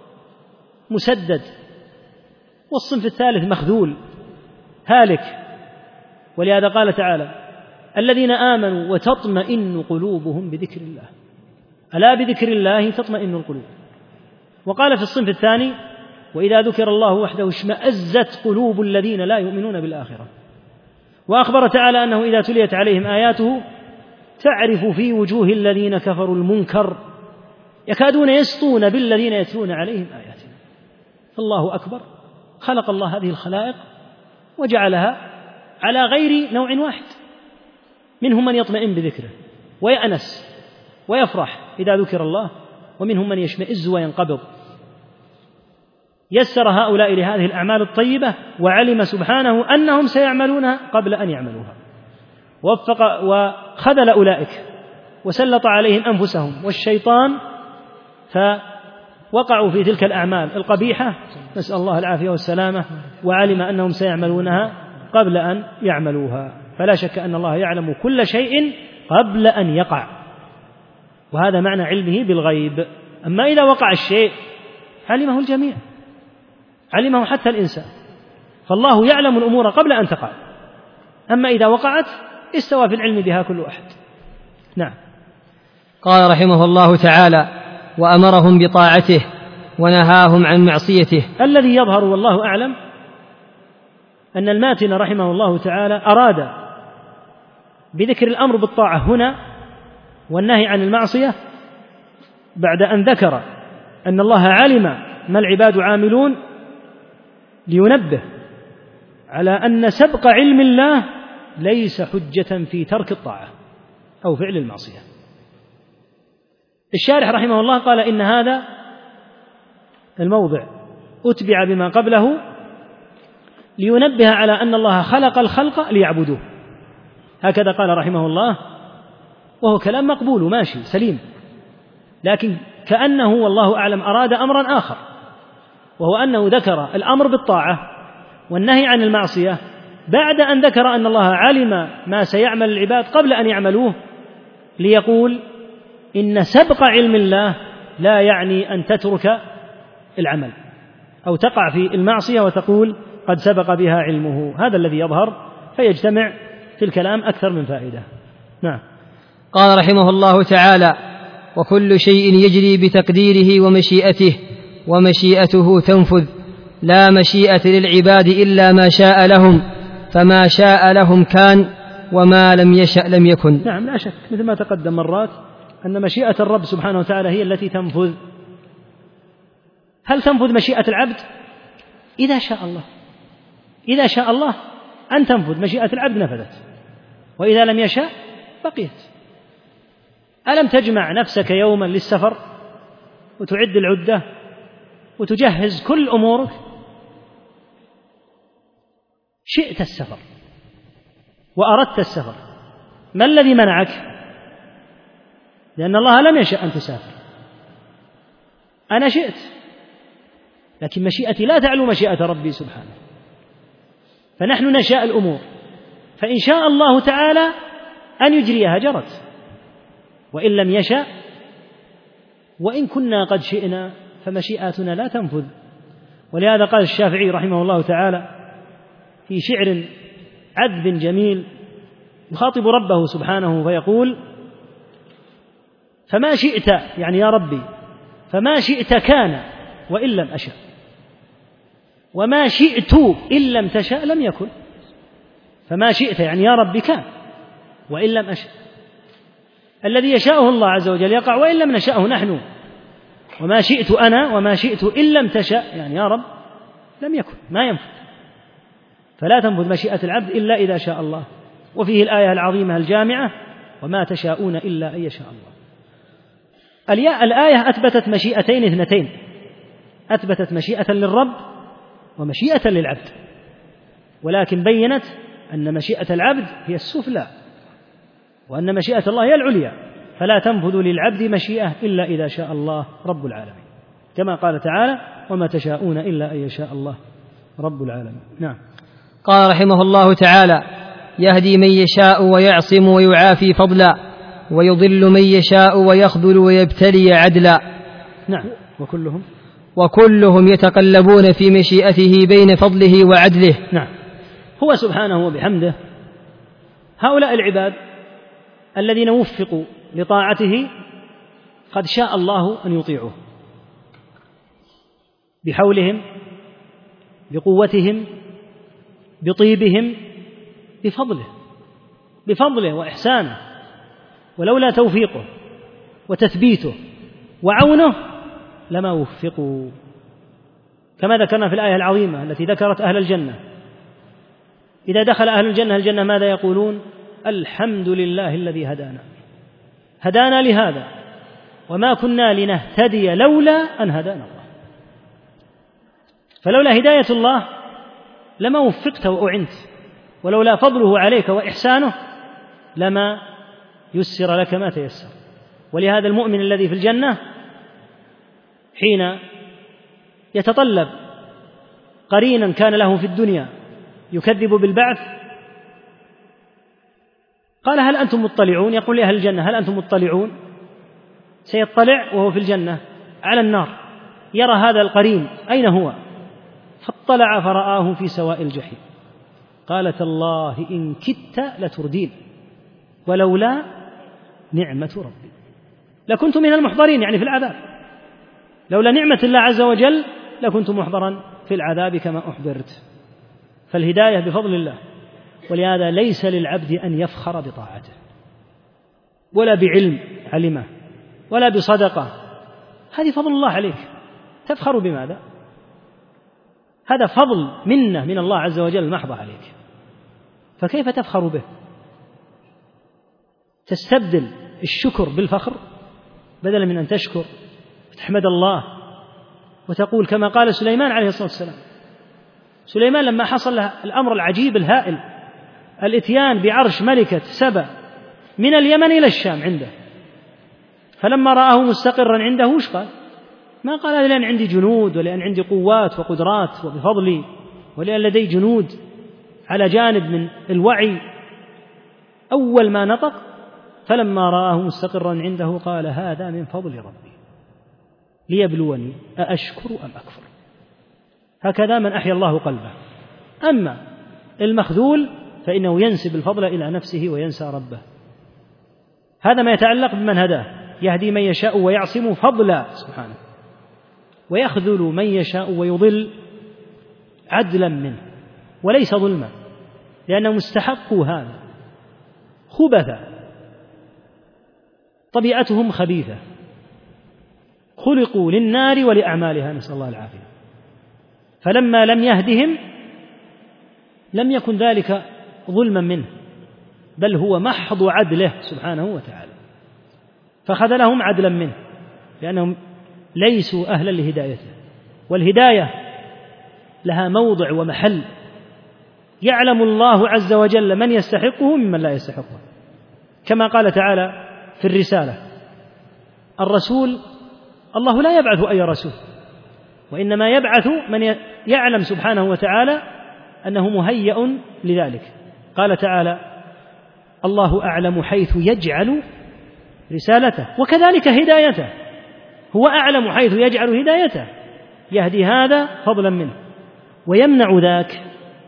مسدد، والصنف الثالث مخذول هالك. ولهذا قال تعالى: الذين آمنوا وتطمئن قلوبهم بذكر الله. ألا بذكر الله تطمئن القلوب. وقال في الصنف الثاني: وإذا ذكر الله وحده اشمأزت قلوب الذين لا يؤمنون بالآخرة. وأخبر تعالى أنه إذا تليت عليهم آياته تعرف في وجوه الذين كفروا المنكر يكادون يسطون بالذين يتلون عليهم آياتنا. فالله أكبر، خلق الله هذه الخلائق وجعلها على غير نوع واحد، منهم من يطمئن بذكره ويأنس ويفرح إذا ذكر الله، ومنهم من يشمئز وينقبض. يسر هؤلاء لهذه الأعمال الطيبة وعلم سبحانه أنهم سيعملونها قبل أن يعملوها، ووفق وخذل أولئك وسلط عليهم أنفسهم والشيطان فوقعوا في تلك الأعمال القبيحة، نسأل الله العافية والسلامة، وعلم أنهم سيعملونها قبل أن يعملوها. فلا شك أن الله يعلم كل شيء قبل أن يقع، وهذا معنى علمه بالغيب. أما إذا وقع الشيء علمه الجميع، علمه حتى الإنسان، فالله يعلم الأمور قبل أن تقع. أما إذا وقعت استوى في العلم بها كل أحد. نعم. قال رحمه الله تعالى: وأمرهم بطاعته ونهاهم عن معصيته. الذي يظهر والله أعلم أن الماتن رحمه الله تعالى أراد بذكر الأمر بالطاعة هنا والنهي عن المعصية بعد أن ذكر أن الله علم ما العباد عاملون، لينبه على أن سبق علم الله ليس حجة في ترك الطاعة أو فعل المعصية. الشارح رحمه الله قال إن هذا الموضع أتبع بما قبله لينبه على أن الله خلق الخلق ليعبدوه، هكذا قال رحمه الله، وهو كلام مقبول ماشي سليم، لكن كأنه والله أعلم أراد أمرا آخر، وهو أنه ذكر الأمر بالطاعة والنهي عن المعصية بعد أن ذكر أن الله علم ما سيعمل العباد قبل أن يعملوه، ليقول إن سبق علم الله لا يعني أن تترك العمل أو تقع في المعصية وتقول قد سبق بها علمه. هذا الذي يظهر، فيجتمع في الكلام أكثر من فائدة. نعم. قال رحمه الله تعالى: وكل شيء يجري بتقديره ومشيئته، ومشيئته تنفذ، لا مشيئة للعباد إلا ما شاء لهم، فما شاء لهم كان، وما لم يشأ لم يكن. نعم، لا شك مثل ما تقدم مرات أن مشيئة الرب سبحانه وتعالى هي التي تنفذ. هل تنفذ مشيئة العبد؟ إذا شاء الله، إذا شاء الله أن تنفذ مشيئة العبد نفذت، وإذا لم يشاء بقيت. ألم تجمع نفسك يوما للسفر وتعد العدة وتجهز كل أمورك؟ شئت السفر وأردت السفر، ما الذي منعك؟ لأن الله لم يشأ أن تسافر. أنا شئت، لكن مشيئتي لا تعلو مشيئة ربي سبحانه، فنحن نشاء الأمور، فإن شاء الله تعالى أن يجريها جرت، وإن لم يشأ، وإن كنا قد شئنا فمشيئاتنا لا تنفذ. ولهذا قال الشافعي رحمه الله تعالى في شعر عذب جميل يخاطب ربه سبحانه فيقول: فما شئت، يعني يا ربي، فما شئت كان وإن لم أشأ، وما شئت إن لم تشأ لم يكن. فما شئت يعني يا ربي كان وإن لم أشأ، الذي يشاءه الله عز وجل يقع وإن لم نشأه نحن. وما شئت أنا وما شئت إن لم تشأ يعني يا رب لم يكن، ما ينفذ. فلا تنفذ مشيئة العبد إلا إذا شاء الله. وفيه الآية العظيمة الجامعة: وما تشاءون إلا أن يشاء الله. الآية أثبتت مشيئتين اثنتين، أثبتت مشيئة للرب ومشيئة للعبد، ولكن بينت أن مشيئة العبد هي السفلى وأن مشيئة الله هي العليا، فلا تنفذ للعبد مشيئة إلا إذا شاء الله رب العالمين، كما قال تعالى: وما تشاءون إلا أن يشاء الله رب العالمين. نعم. قال رحمه الله تعالى: يهدي من يشاء ويعصم ويعافي فضلا، ويضل من يشاء ويخذل ويبتلي عدلا. نعم. وكلهم وكلهم يتقلبون في مشيئته بين فضله وعدله. نعم. هو سبحانه وبحمده هؤلاء العباد الذين وفقوا لطاعته قد شاء الله أن يطيعوه بحولهم، بقوتهم، بطيبهم، بفضله بفضله وإحسانه، ولولا توفيقه وتثبيته وعونه لما وفقوا، كما ذكرنا في الآية العظيمة التي ذكرت أهل الجنة. إذا دخل أهل الجنة الجنة ماذا يقولون؟ الحمد لله الذي هدانا هدانا لهذا وما كنا لنهتدي لولا أن هدانا الله. فلولا هداية الله لما وفقت وأعنت، ولولا فضله عليك وإحسانه لما يسر لك ما تيسر. ولهذا المؤمن الذي في الجنة حين يتطلب قرينا كان له في الدنيا يكذب بالبعث قال هل أنتم مطلعون؟ يقول لأهل الجنة هل أنتم مطلعون؟ سيطلع وهو في الجنة على النار يرى هذا القرين أين هو؟ فاطلع فرآه في سواء الجحيم قال تالله إن كدت لتردين ولولا نعمة ربي لكنت من المحضرين، يعني في العذاب. لولا نعمة الله عز وجل لكنت محضرا في العذاب كما أحضرت. فالهداية بفضل الله، ولهذا ليس للعبد أن يفخر بطاعته ولا بعلم علمه ولا بصدقة، هذه فضل الله عليك، تفخر بماذا؟ هذا فضل منه من الله عز وجل محضة عليك، فكيف تفخر به؟ تستبدل الشكر بالفخر بدلا من أن تشكر وتحمد الله وتقول كما قال سليمان عليه الصلاة والسلام. سليمان لما حصل له الأمر العجيب الهائل الإتيان بعرش ملكة سبأ من اليمن إلى الشام عنده، فلما رآه مستقرا عنده وش قال؟ ما قال لأن عندي جنود ولأن عندي قوات وقدرات وبفضلي ولأن لدي جنود على جانب من الوعي. أول ما نطق فلما رآه مستقرا عنده قال هذا من فضل ربي ليبلوني أأشكر أم أكفر. هكذا من أحيا الله قلبه. أما المخذول فإنه ينسب الفضل إلى نفسه وينسى ربه. هذا ما يتعلق بمن هداه، يهدي من يشاء ويعصم فضلا سبحانه، ويخذل من يشاء ويضل عدلا منه وليس ظلما، لأنه مستحق هذا. خبث طبيعتهم خبيثة، خلقوا للنار ولأعمالها، نسأل الله العافية. فلما لم يهدهم لم يكن ذلك ظلما منه، بل هو محض عدله سبحانه وتعالى، فخذلهم عدلا منه لأنهم ليسوا أهلا لهدايته. والهداية لها موضع ومحل يعلم الله عز وجل من يستحقه ممن لا يستحقه، كما قال تعالى في الرسالة: الرسول الله لا يبعث أي رسول، وإنما يبعث من يعلم سبحانه وتعالى أنه مهيأ لذلك. قال تعالى: الله أعلم حيث يجعل رسالته وكذلك هدايته، هو أعلم حيث يجعل هدايته، يهدي هذا فضلا منه ويمنع ذاك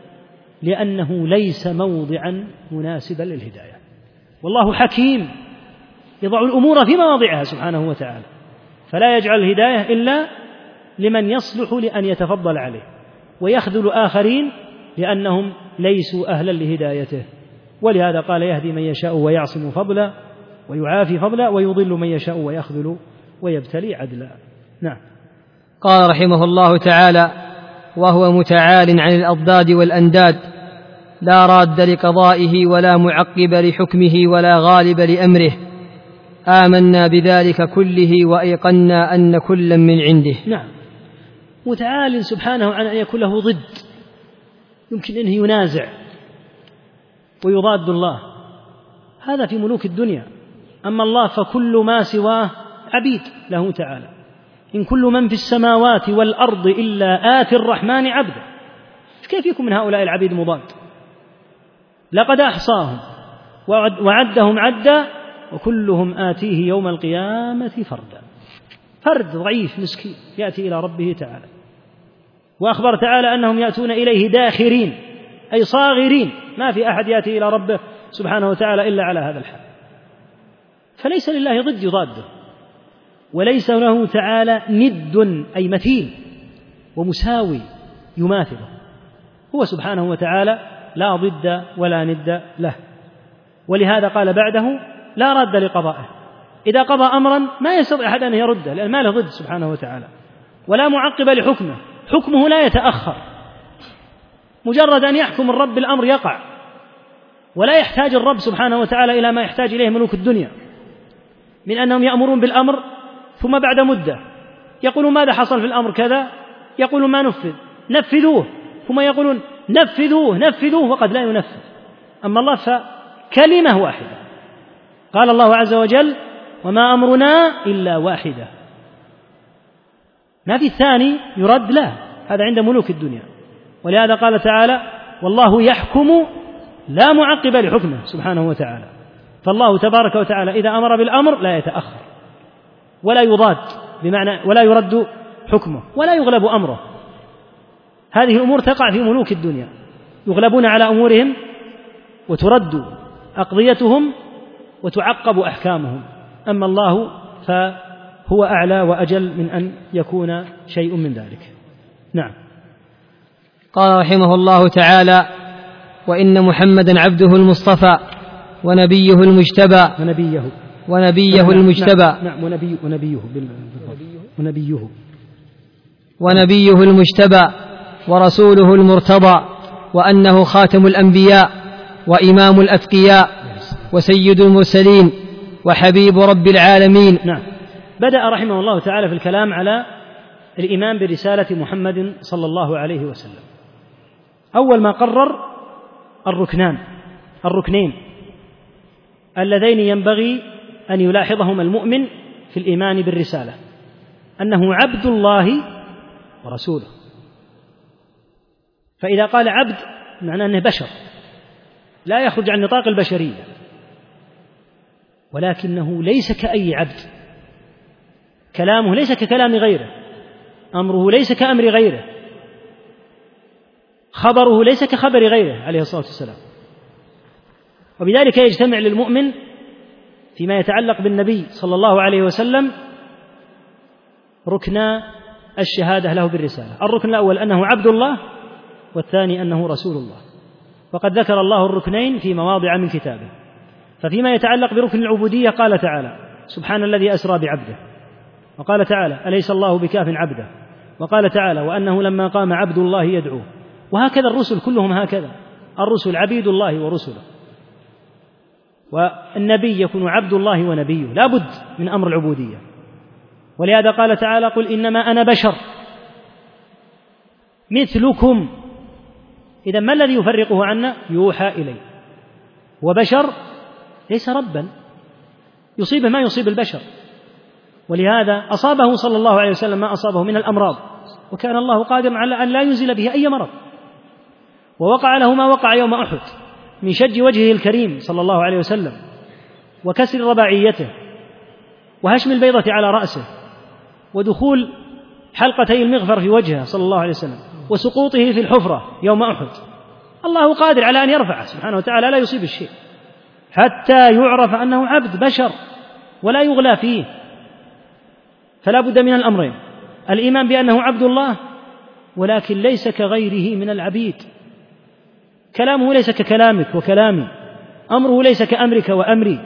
لأنه ليس موضعا مناسبا للهداية. والله حكيم يضع الأمور في مواضعها سبحانه وتعالى، فلا يجعل الهداية إلا لمن يصلح لأن يتفضل عليه، ويخذل آخرين لأنهم ليسوا أهلا لهدايته. ولهذا قال: يهدي من يشاء ويعصم فضلا ويعافي فضلا ويضل من يشاء ويخذل ويبتلي عدلا. نعم. قال رحمه الله تعالى: وهو متعال عن الأضداد والأنداد، لا راد لقضائه ولا معقب لحكمه ولا غالب لأمره، آمنا بذلك كله وأيقنا أن كلا من عنده. نعم، متعال سبحانه عن أن يكون له ضد يمكن أنه ينازع ويضاد الله، هذا في ملوك الدنيا. أما الله فكل ما سواه عبيد له تعالى. إن كل من في السماوات والأرض إلا آتي الرحمن عبدا. كيف يكون من هؤلاء العبيد مضاد؟ لقد أحصاهم وعدهم عدا وكلهم آتيه يوم القيامة فردا. فرد ضعيف مسكين يأتي إلى ربه تعالى. وأخبر تعالى أنهم يأتون إليه داخرين أي صاغرين، ما في أحد يأتي إلى ربه سبحانه وتعالى إلا على هذا الحال. فليس لله ضد يضاده، وليس له تعالى ند أي مثيل ومساوي يماثله، هو سبحانه وتعالى لا ضد ولا ند له. ولهذا قال بعده لا راد لقضائه، إذا قضى أمرا ما يستطيع أحد أن يرده لأن ما له ضد سبحانه وتعالى، ولا معقب لحكمه، حكمه لا يتأخر، مجرد أن يحكم الرب بالأمر يقع، ولا يحتاج الرب سبحانه وتعالى إلى ما يحتاج إليه ملوك الدنيا من أنهم يأمرون بالأمر ثم بعد مدة يقولون ماذا حصل في الأمر كذا، يقولون ما نفذ، نفذوه، ثم يقولون نفذوه نفذوه وقد لا ينفذ. أما الله فكلمة واحدة، قال الله عز وجل وما أمرنا إلا واحدة، ما في الثاني يرد، لا، هذا عند ملوك الدنيا. ولهذا قال تعالى والله يحكم لا معقب لحكمه سبحانه وتعالى، فالله تبارك وتعالى إذا أمر بالأمر لا يتأخر ولا يضاد، بمعنى ولا يرد حكمه ولا يغلب أمره. هذه الأمور تقع في ملوك الدنيا، يغلبون على أمورهم وترد أقضيتهم وتعقب أحكامهم. أما الله فهو أعلى وأجل من أن يكون شيء من ذلك. نعم. قال رحمه الله تعالى وإن محمدا عبده المصطفى ونبيه المجتبى ونبيه ونبيه نعم المجتبى نعم, نعم ونبيه ونبيه ونبيه ونبيه المجتبى ورسوله المرتضى، وأنه خاتم الأنبياء وإمام الأتقياء وسيد المرسلين وحبيب رب العالمين. نعم. بدأ رحمه الله تعالى في الكلام على الإيمان برسالة محمد صلى الله عليه وسلم. أول ما قرر الركنان الركنين اللذين ينبغي أن يلاحظهما المؤمن في الإيمان بالرسالة، أنه عبد الله ورسوله. فإذا قال عبد معناه أنه بشر لا يخرج عن نطاق البشرية، ولكنه ليس كأي عبد، كلامه ليس ككلام غيره، أمره ليس كأمر غيره، خبره ليس كخبر غيره عليه الصلاة والسلام. وبذلك يجتمع للمؤمن فيما يتعلق بالنبي صلى الله عليه وسلم ركنا الشهادة له بالرسالة. الركن الأول أنه عبد الله، والثاني أنه رسول الله. وقد ذكر الله الركنين في مواضع من كتابه. ففيما يتعلق بركن العبودية قال تعالى سبحان الذي أسرى بعبده، وقال تعالى أليس الله بكاف عبده، وقال تعالى وأنه لما قام عبد الله يدعوه. وهكذا الرسل كلهم هكذا، الرسل عبيد الله ورسله، والنبي يكون عبد الله ونبيه، لا بد من أمر العبودية. ولهذا قال تعالى قل إنما أنا بشر مثلكم. إذا ما الذي يفرقه عنا؟ يوحى إليه، وبشر ليس ربا يصيبه ما يصيب البشر. ولهذا أصابه صلى الله عليه وسلم ما أصابه من الأمراض، وكان الله قادرا على أن لا ينزل به أي مرض، ووقع له ما وقع يوم أحد من شج وجهه الكريم صلى الله عليه وسلم، وكسر رباعيته، وهشم البيضة على رأسه، ودخول حلقتي المغفر في وجهه صلى الله عليه وسلم، وسقوطه في الحفرة يوم أحد. الله قادر على أن يرفعه سبحانه وتعالى، لا يصيب الشيء، حتى يعرف أنه عبد بشر ولا يغلى فيه. فلا بد من الأمرين: الإيمان بأنه عبد الله، ولكن ليس كغيره من العبيد، كلامه ليس ككلامك وكلامي، أمره ليس كأمرك وأمري.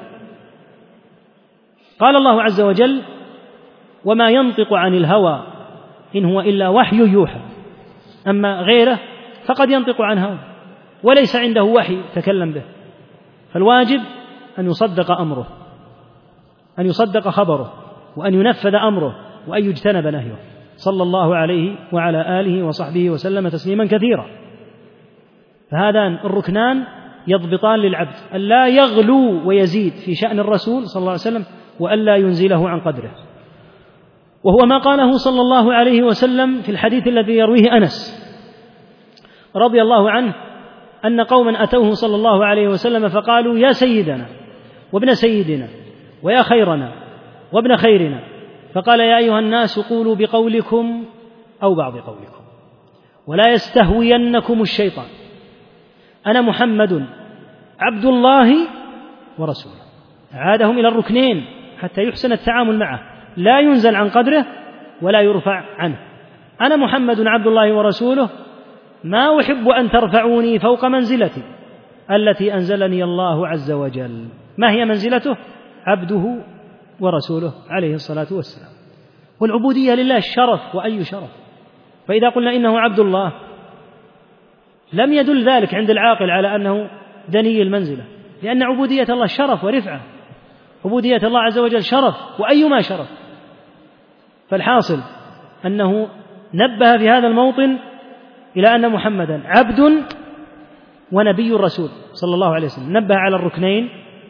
قال الله عز وجل وما ينطق عن الهوى إن هو إلا وحي يوحى. أما غيره فقد ينطق عن هوى وليس عنده وحي تكلم به. فالواجب أن يصدق أمره، أن يصدق خبره، وأن ينفذ أمره، وأن يجتنب نهيه، صلى الله عليه وعلى آله وصحبه وسلم تسليما كثيرا. فهذان الركنان يضبطان للعبد أن لا يغلو ويزيد في شأن الرسول صلى الله عليه وسلم، وأن لا ينزله عن قدره. وهو ما قاله صلى الله عليه وسلم في الحديث الذي يرويه أنس رضي الله عنه أن قوما أتوه صلى الله عليه وسلم فقالوا يا سيدنا وابن سيدنا ويا خيرنا وابن خيرنا، فقال يا أيها الناس قولوا بقولكم أو بعض قولكم ولا يستهوينكم الشيطان، أنا محمد عبد الله ورسوله. عادهم إلى الركنين حتى يحسن التعامل معه، لا ينزل عن قدره ولا يرفع عنه. أنا محمد عبد الله ورسوله، ما أحب أن ترفعوني فوق منزلتي التي أنزلني الله عز وجل. ما هي منزلته؟ عبده ورسوله عليه الصلاة والسلام. والعبودية لله الشرف، وأي شرف. فإذا قلنا إنه عبد الله لم يدل ذلك عند العاقل على أنه دني المنزلة، لأن عبودية الله شرف ورفعة. عبودية الله عز وجل شرف، وأيما شرف. فالحاصل أنه نبه في هذا الموطن إلى أن محمدا عبد ونبي الرسول صلى الله عليه وسلم، نبه على الركنين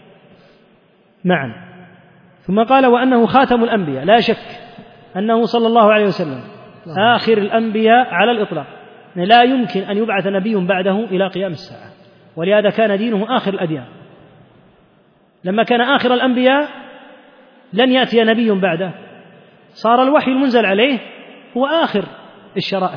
معا. ثم قال وأنه خاتم الأنبياء، لا شك أنه صلى الله عليه وسلم آخر الأنبياء على الإطلاق، لا يمكن أن يبعث نبي بعده إلى قيام الساعة، ولهذا كان دينه آخر الأديان. لما كان آخر الأنبياء لن يأتي نبي بعده، صار الوحي المنزل عليه هو آخر الشرائع.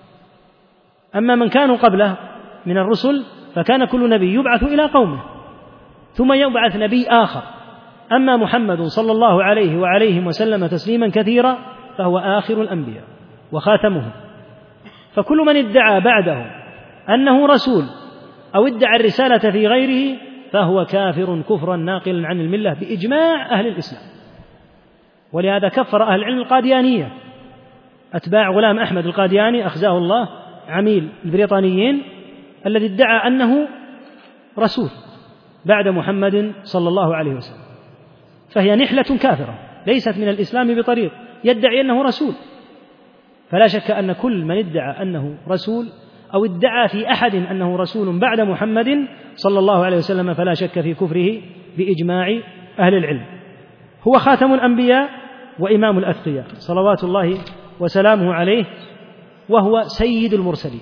أما من كانوا قبله من الرسل فكان كل نبي يبعث إلى قومه ثم يبعث نبي آخر. أما محمد صلى الله عليه وعليهم وسلم تسليما كثيرا فهو آخر الأنبياء وخاتمهم. فكل من ادعى بعده أنه رسول أو ادعى الرسالة في غيره فهو كافر كفرا ناقلا عن الملة بإجماع أهل الإسلام. ولهذا كفر أهل العلم القاديانية، أتباع غلام أحمد القادياني أخزاه الله، عميل البريطانيين، الذي ادعى أنه رسول بعد محمد صلى الله عليه وسلم. فهي نحلة كافرة ليست من الإسلام بطريق، يدعي أنه رسول. فلا شك أن كل من ادعى أنه رسول أو ادعى في أحد أنه رسول بعد محمد صلى الله عليه وسلم فلا شك في كفره بإجماع أهل العلم. هو خاتم الأنبياء وإمام الأتقياء صلوات الله وسلامه عليه، وهو سيد المرسلين.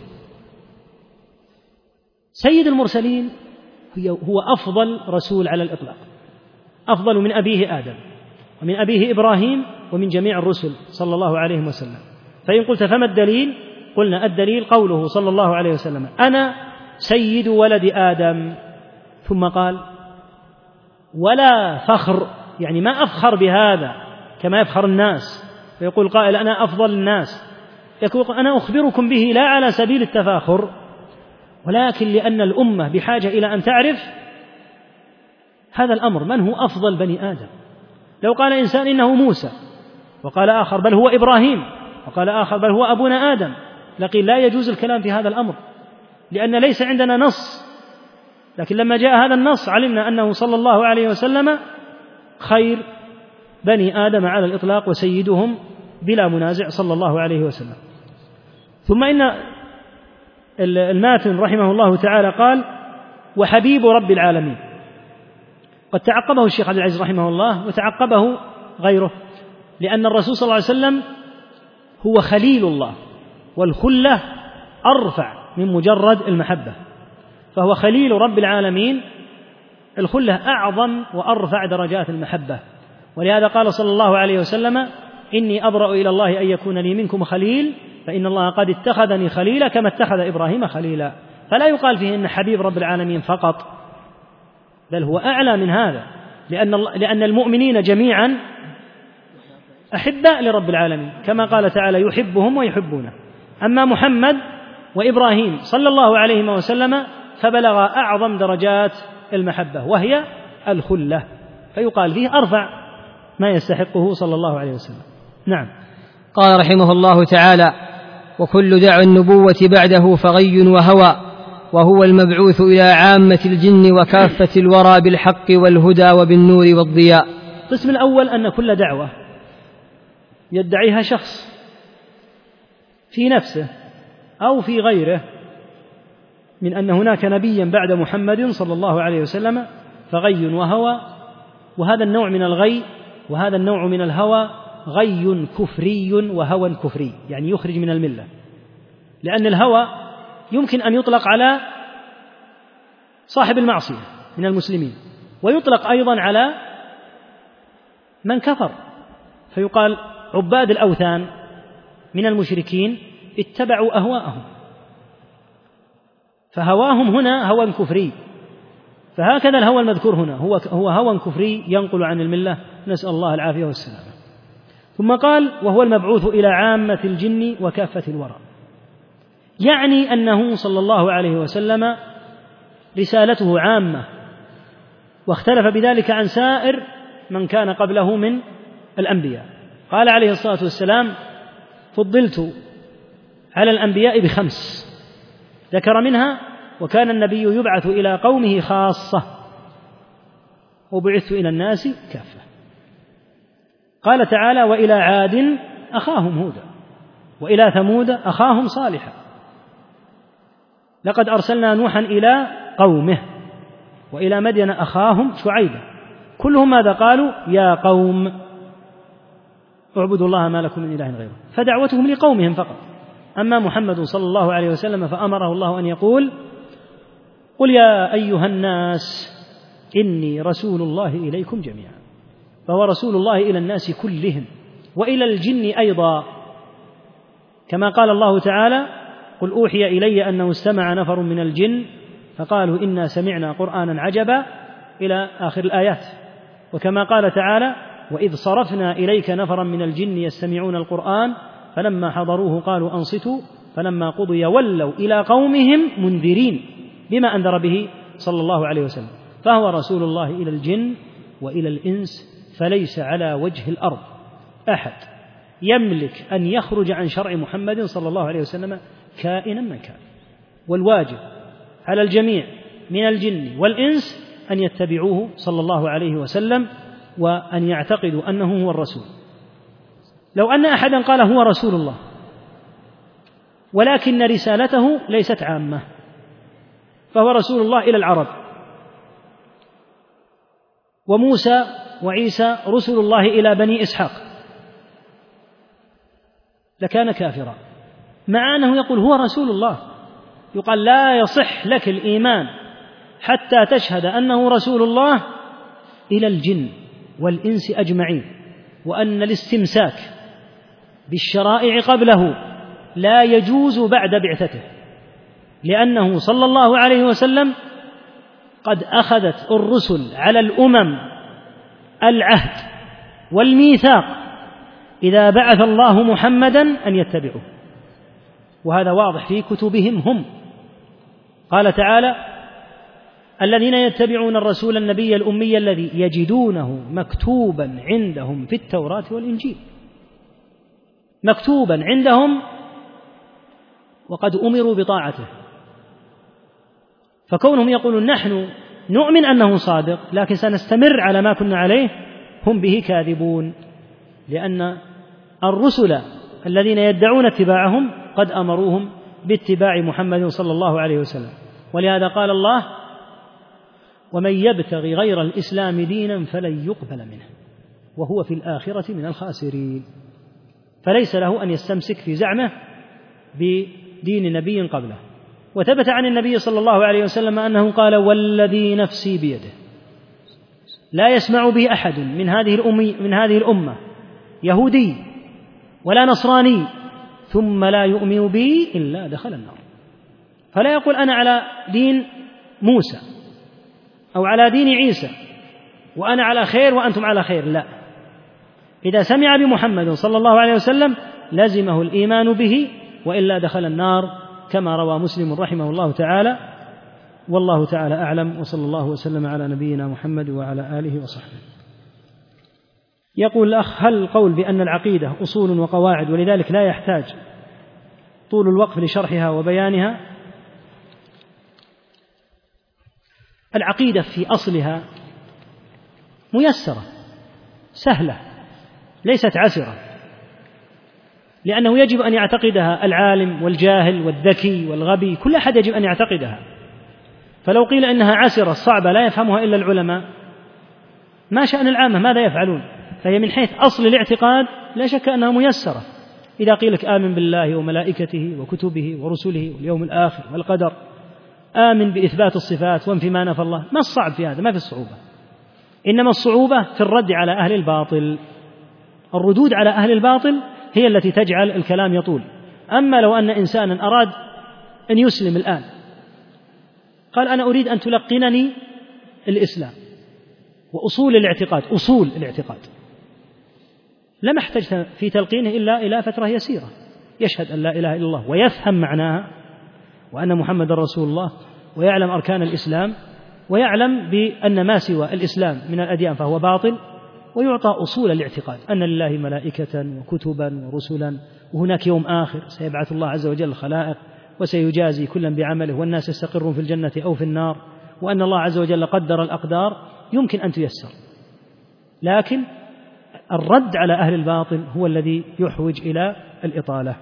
سيد المرسلين هو أفضل رسول على الإطلاق، أفضل من أبيه آدم ومن أبيه إبراهيم ومن جميع الرسل صلى الله عليه وسلم. فإن قلت فما الدليل؟ قلنا الدليل قوله صلى الله عليه وسلم أنا سيد ولد آدم، ثم قال ولا فخر، يعني ما أفخر بهذا كما يفخر الناس، فيقول قائل أنا أفضل الناس، يقول أنا أخبركم به لا على سبيل التفاخر ولكن لأن الأمة بحاجة إلى أن تعرف هذا الأمر، من هو أفضل بني آدم. لو قال إنسان إنه موسى وقال آخر بل هو إبراهيم وقال آخر بل هو أبونا آدم لقيل لا يجوز الكلام في هذا الأمر، لأن ليس عندنا نص. لكن لما جاء هذا النص علمنا أنه صلى الله عليه وسلم خير بني آدم على الإطلاق وسيدهم بلا منازع صلى الله عليه وسلم. ثم إن الماتن رحمه الله تعالى قال وحبيب رب العالمين. قد تعقبه الشيخ عبد العزيز رحمه الله وتعقبه غيره، لأن الرسول صلى الله عليه وسلم هو خليل الله، والخلة أرفع من مجرد المحبة، فهو خليل رب العالمين. الخلة أعظم وأرفع درجات المحبة، ولهذا قال صلى الله عليه وسلم إني أبرأ إلى الله أن يكون لي منكم خليل فإن الله قد اتخذني خليلا كما اتخذ إبراهيم خليلا. فلا يقال فيه إن حبيب رب العالمين فقط، بل هو أعلى من هذا، لأن, لأن المؤمنين جميعا أحباء لرب العالمين كما قال تعالى يحبهم ويحبونه. أما محمد وإبراهيم صلى الله عليه وسلم فبلغ أعظم درجات المحبة وهي الخلة، فيقال فيه أرفع ما يستحقه صلى الله عليه وسلم. نعم. قال رحمه الله تعالى وكل دعوى النبوة بعده فغي وهوى، وهو المبعوث إلى عامة الجن وكافة الورى بالحق والهدى وبالنور والضياء. القسم الأول أن كل دعوة يدعيها شخص في نفسه أو في غيره من أن هناك نبيا بعد محمد صلى الله عليه وسلم فغي وهوى، وهذا النوع من الغي وهذا النوع من الهوى غي كفري وهوى كفري، يعني يخرج من الملة. لأن الهوى يمكن أن يطلق على صاحب المعصية من المسلمين، ويطلق أيضا على من كفر، فيقال عباد الأوثان من المشركين اتبعوا أهواءهم، فهواهم هنا هوى كفري. فهكذا الهوى المذكور هنا هو هو هوى كفري ينقل عن الملة، نسأل الله العافية والسلامة. ثم قال وهو المبعوث إلى عامة الجن وكافة الورى، يعني أنه صلى الله عليه وسلم رسالته عامة، واختلف بذلك عن سائر من كان قبله من الأنبياء. قال عليه الصلاة والسلام فضلت على الأنبياء بخمس، ذكر منها وكان النبي يبعث إلى قومه خاصة وبعثت إلى الناس كافة. قال تعالى وإلى عاد أخاهم هودا وإلى ثمود أخاهم صالحا لقد أرسلنا نوحا إلى قومه وإلى مدين أخاهم شعيبا، كلهم ماذا قالوا؟ يا قوم اعبدوا الله ما لكم من إله غيره، فدعوتهم لقومهم فقط. أما محمد صلى الله عليه وسلم فأمره الله أن يقول قل يا أيها الناس إني رسول الله إليكم جميعا، فهو رسول الله إلى الناس كلهم وإلى الجن أيضا، كما قال الله تعالى قل أوحي إلي أنه استمع نفر من الجن فقالوا إنا سمعنا قرآنا عجبا إلى آخر الآيات. وكما قال تعالى وإذ صرفنا إليك نفرا من الجن يستمعون القرآن فلما حضروه قالوا أنصتوا فلما قضي ولوا إلى قومهم منذرين بما أنذر به صلى الله عليه وسلم. فهو رسول الله إلى الجن وإلى الإنس، فليس على وجه الأرض أحد يملك أن يخرج عن شرع محمد صلى الله عليه وسلم كائنا من كان. والواجب على الجميع من الجن والإنس أن يتبعوه صلى الله عليه وسلم وأن يعتقدوا أنه هو الرسول. لو أن أحدا قال هو رسول الله ولكن رسالته ليست عامة، فهو رسول الله إلى العرب، وموسى وعيسى رسل الله إلى بني إسحاق، لكان كافرا، مع أنه يقول هو رسول الله. يقال لا يصح لك الإيمان حتى تشهد أنه رسول الله إلى الجن والإنس أجمعين، وأن الاستمساك بالشرائع قبله لا يجوز بعد بعثته، لأنه صلى الله عليه وسلم قد أخذت الرسل على الأمم العهد والميثاق إذا بعث الله محمدا أن يتبعوه، وهذا واضح في كتبهم هم. قال تعالى الذين يتبعون الرسول النبي الأمي الذي يجدونه مكتوبا عندهم في التوراة والإنجيل، مكتوبا عندهم وقد أمروا بطاعته، فكونهم يقولون نحن نؤمن أنه صادق لكن سنستمر على ما كنا عليه، هم به كاذبون، لأن الرسل الذين يدعون اتباعهم قد أمروهم باتباع محمد صلى الله عليه وسلم. ولهذا قال الله ومن يبتغي غير الإسلام دينا فلن يقبل منه وهو في الآخرة من الخاسرين. فليس له أن يستمسك في زعمه بدين نبي قبله. وثبت عن النبي صلى الله عليه وسلم أنه قال والذي نفسي بيده لا يسمع به أحد من هذه الأمي من هذه الأمة يهودي ولا نصراني ثم لا يؤمن بي إلا دخل النار. فلا يقول أنا على دين موسى أو على دين عيسى وأنا على خير وأنتم على خير، لا، إذا سمع بمحمد صلى الله عليه وسلم لزمه الإيمان به وإلا دخل النار، كما روى مسلم رحمه الله تعالى. والله تعالى أعلم، وصلى الله وسلم على نبينا محمد وعلى آله وصحبه. يقول الأخ هل القول بأن العقيدة أصول وقواعد ولذلك لا يحتاج طول الوقف لشرحها وبيانها؟ العقيدة في أصلها ميسرة سهلة ليست عسرة، لأنه يجب أن يعتقدها العالم والجاهل والذكي والغبي، كل أحد يجب أن يعتقدها. فلو قيل إنها عسرة صعبة لا يفهمها إلا العلماء ما شأن العامة ماذا يفعلون؟ فهي من حيث أصل الاعتقاد لا شك أنها ميسرة. إذا قيل لك آمن بالله وملائكته وكتبه ورسله واليوم الآخر والقدر، آمن بإثبات الصفات وانفي ما نفى الله، ما الصعب في هذا؟ ما في الصعوبة، إنما الصعوبة في الرد على أهل الباطل. الردود على أهل الباطل هي التي تجعل الكلام يطول. أما لو أن إنسانا أراد أن يسلم الآن قال أنا أريد أن تلقنني الإسلام وأصول الاعتقاد، أصول الاعتقاد لم احتج في تلقينه إلا إلى فترة يسيرة، يشهد أن لا إله إلا الله ويفهم معناها وأن محمد رسول الله، ويعلم أركان الإسلام، ويعلم بأن ما سوى الإسلام من الأديان فهو باطل، ويعطى أصول الاعتقاد أن لله ملائكة وكتبا ورسلا، وهناك يوم آخر سيبعث الله عز وجل الخلائق وسيجازي كلا بعمله، والناس يستقرون في الجنة أو في النار، وأن الله عز وجل قدر الأقدار يمكن أن تيسر. لكن الرد على أهل الباطل هو الذي يحوج إلى الإطالة.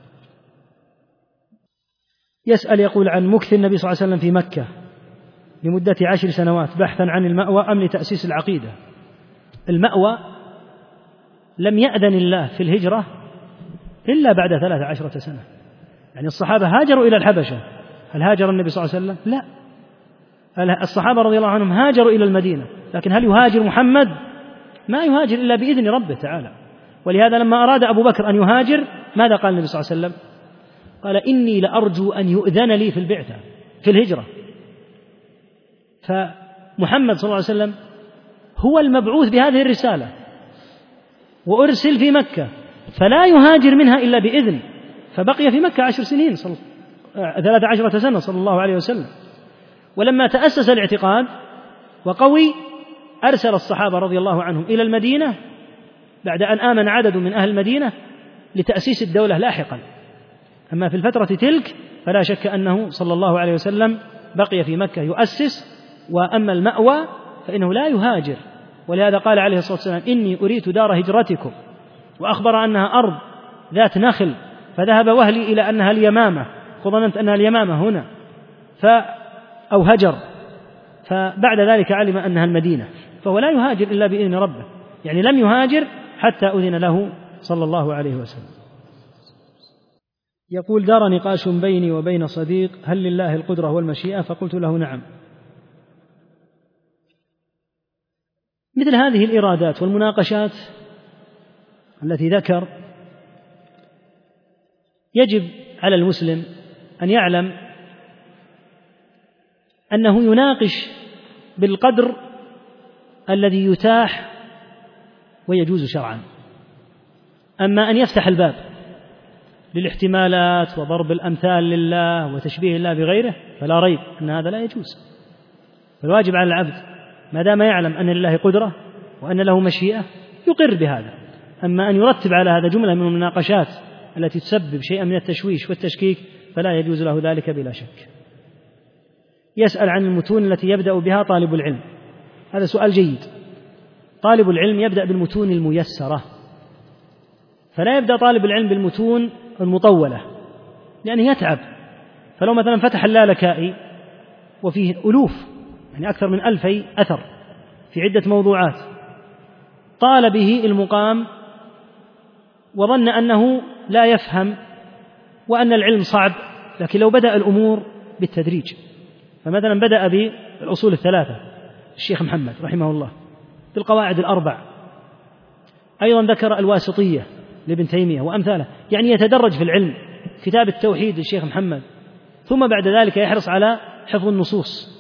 يسأل يقول عن مكث النبي صلى الله عليه وسلم في مكة لمدة عشر سنوات بحثا عن المأوى أم لتأسيس العقيدة. المأوى لم يأذن الله في الهجرة إلا بعد ثلاث عشرة سنة، يعني الصحابة هاجروا إلى الحبشة، هل هاجر النبي صلى الله عليه وسلم؟ لا، الصحابة رضي الله عنهم هاجروا إلى المدينة، لكن هل يهاجر محمد؟ ما يهاجر إلا بإذن ربه تعالى. ولهذا لما أراد أبو بكر أن يهاجر ماذا قال النبي صلى الله عليه وسلم؟ قال إني لأرجو أن يؤذن لي في البعثة في الهجرة. فمحمد صلى الله عليه وسلم هو المبعوث بهذه الرسالة وأرسل في مكة، فلا يهاجر منها إلا بإذن، فبقي في مكة عشر سنين صل... ثلاث عشرة سنة صلى الله عليه وسلم. ولما تأسس الاعتقاد وقوي أرسل الصحابة رضي الله عنهم إلى المدينة بعد أن آمن عدد من أهل المدينة لتأسيس الدولة لاحقا. أما في الفترة تلك فلا شك أنه صلى الله عليه وسلم بقي في مكة يؤسس. وأما المأوى فإنه لا يهاجر، ولهذا قال عليه الصلاة والسلام إني أريت دار هجرتكم، وأخبر أنها أرض ذات نخل، فذهب وهلي إلى أنها اليمامة، وظننت أنها اليمامة هنا ف أو هجر، فبعد ذلك علم أنها المدينة، فهو لا يهاجر إلا بإذن ربه، يعني لم يهاجر حتى أذن له صلى الله عليه وسلم. يقول دار نقاش بيني وبين صديق هل لله القدرة والمشيئة؟ فقلت له نعم. مثل هذه الإرادات والمناقشات التي ذكر يجب على المسلم أن يعلم أنه يناقش بالقدر الذي يتاح ويجوز شرعا. أما أن يفتح الباب للاحتمالات وضرب الأمثال لله وتشبيه الله بغيره فلا ريب أن هذا لا يجوز. فالواجب على العبد ما دام يعلم أن لله قدرة وأن له مشيئة يقر بهذا. أما أن يرتب على هذا جملة من المناقشات التي تسبب شيئا من التشويش والتشكيك فلا يجوز له ذلك بلا شك. يسأل عن المتون التي يبدأ بها طالب العلم. هذا سؤال جيد. طالب العلم يبدأ بالمتون الميسرة، فلا يبدأ طالب العلم بالمتون المطولة لأنه يتعب. فلو مثلا فتح اللالكائي وفيه ألوف يعني أكثر من ألفي أثر في عدة موضوعات طال به المقام وظن أنه لا يفهم وأن العلم صعب، لكن لو بدأ الأمور بالتدريج، فمثلا بدأ بالأصول الثلاثة الشيخ محمد رحمه الله، بالقواعد الأربع، أيضا ذكر الواسطية لابن تيمية وأمثاله، يعني يتدرج في العلم، كتاب التوحيد للشيخ محمد، ثم بعد ذلك يحرص على حفظ النصوص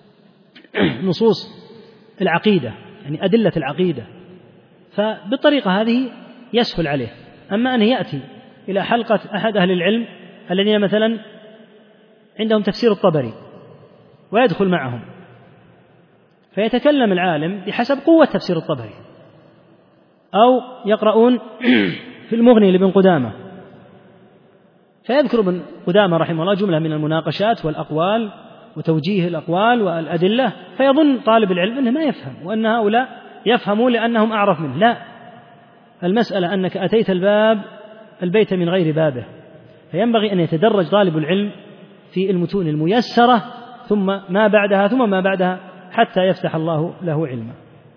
نصوص العقيدة يعني أدلة العقيدة، فبالطريقة هذه يسهل عليه. أما أن يأتي إلى حلقة أحد أهل العلم الذين مثلا عندهم تفسير الطبري ويدخل معهم فيتكلم العالم بحسب قوة تفسير الطبري، أو يقرؤون في المغني لابن قدامة فيذكر ابن قدامة رحمه الله جملة من المناقشات والأقوال وتوجيه الأقوال والأدلة، فيظن طالب العلم أنه ما يفهم وأن هؤلاء يفهموا لأنهم أعرف منه. لا، المسألة أنك أتيت الباب البيت من غير بابه، فينبغي أن يتدرج طالب العلم في المتون الميسرة ثم ما بعدها ثم ما بعدها حتى يفتح الله له علما.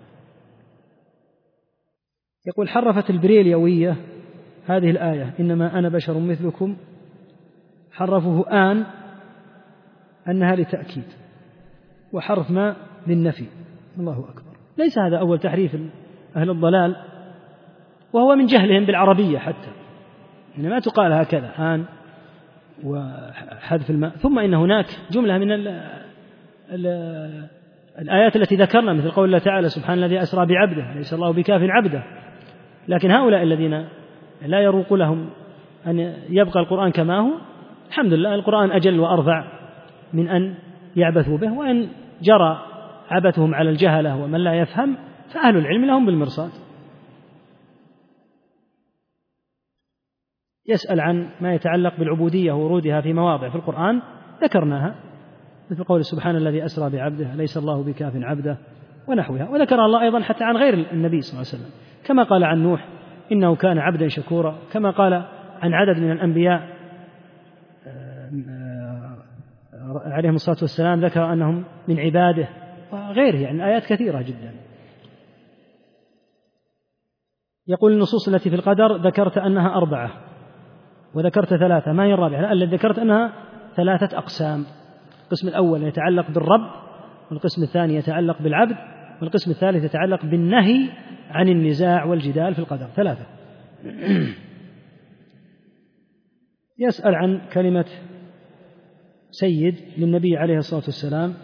يقول حرفت البريليوية هذه الآية إنما أنا بشر مثلكم، حرفه آن أنها لتأكيد وحرف ما للنفي. الله أكبر. ليس هذا أول تحريف أهل الضلال، وهو من جهلهم بالعربية حتى، يعني ما تقال هكذا آن وحذف الماء. ثم إن هناك جملة من ال ال الآيات التي ذكرنا مثل قول الله تعالى سبحان الذي أسرى بعبده ليس الله بكاف عبده، لكن هؤلاء الذين لا يروق لهم أن يبقى القرآن كما هو، الحمد لله القرآن أجل وأرفع من أن يعبثوا به، وإن جرى عبثهم على الجهلة ومن لا يفهم فأهل العلم لهم بالمرصاد. يسأل عن ما يتعلق بالعبودية وورودها في مواضع في القرآن ذكرناها، مثل قول سبحان الذي أسرى بعبده ليس الله بكاف عبده ونحوها. وذكر الله أيضا حتى عن غير النبي صلى الله عليه وسلم، كما قال عن نوح إنه كان عبدا شكورا، كما قال عن عدد من الأنبياء عليهم الصلاة والسلام ذكر أنهم من عباده وغيره، يعني آيات كثيرة جدا. يقول النصوص التي في القدر ذكرت أنها أربعة وذكرت ثلاثة، ما هي الرابعة؟ لا، الذي ذكرت أنها ثلاثة أقسام. القسم الأول يتعلق بالرب، والقسم الثاني يتعلق بالعبد، والقسم الثالث يتعلق بالنهي عن النزاع والجدال في القدر. ثلاثة. يسأل عن كلمة سيد للنبي عليه الصلاة والسلام.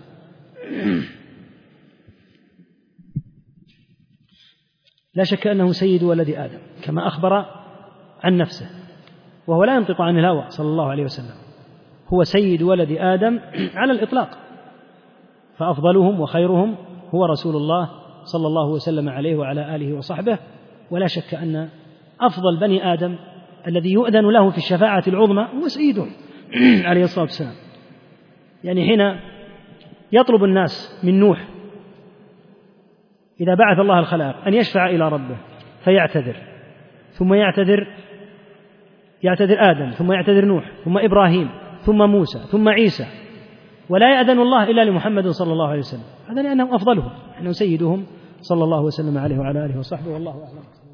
لا شك أنه سيد ولد آدم كما أخبر عن نفسه، وهو لا ينطق عن الهوى صلى الله عليه وسلم، هو سيد ولد آدم على الإطلاق، فأفضلهم وخيرهم هو رسول الله صلى الله وسلم عليه وعلى آله وصحبه. ولا شك أن أفضل بني آدم الذي يؤذن له في الشفاعة العظمى هو سيدهم عليه الصلاة والسلام. يعني حين يطلب الناس من نوح إذا بعث الله الخلائق أن يشفع إلى ربه فيعتذر، ثم يعتذر يعتذر آدم، ثم يعتذر نوح، ثم إبراهيم، ثم موسى، ثم عيسى، ولا يأذن الله إلا لمحمد صلى الله عليه وسلم، هذا لأنه أفضلهم، أنه سيدهم صلى الله وسلم عليه وعلى آله وصحبه، والله أعلم.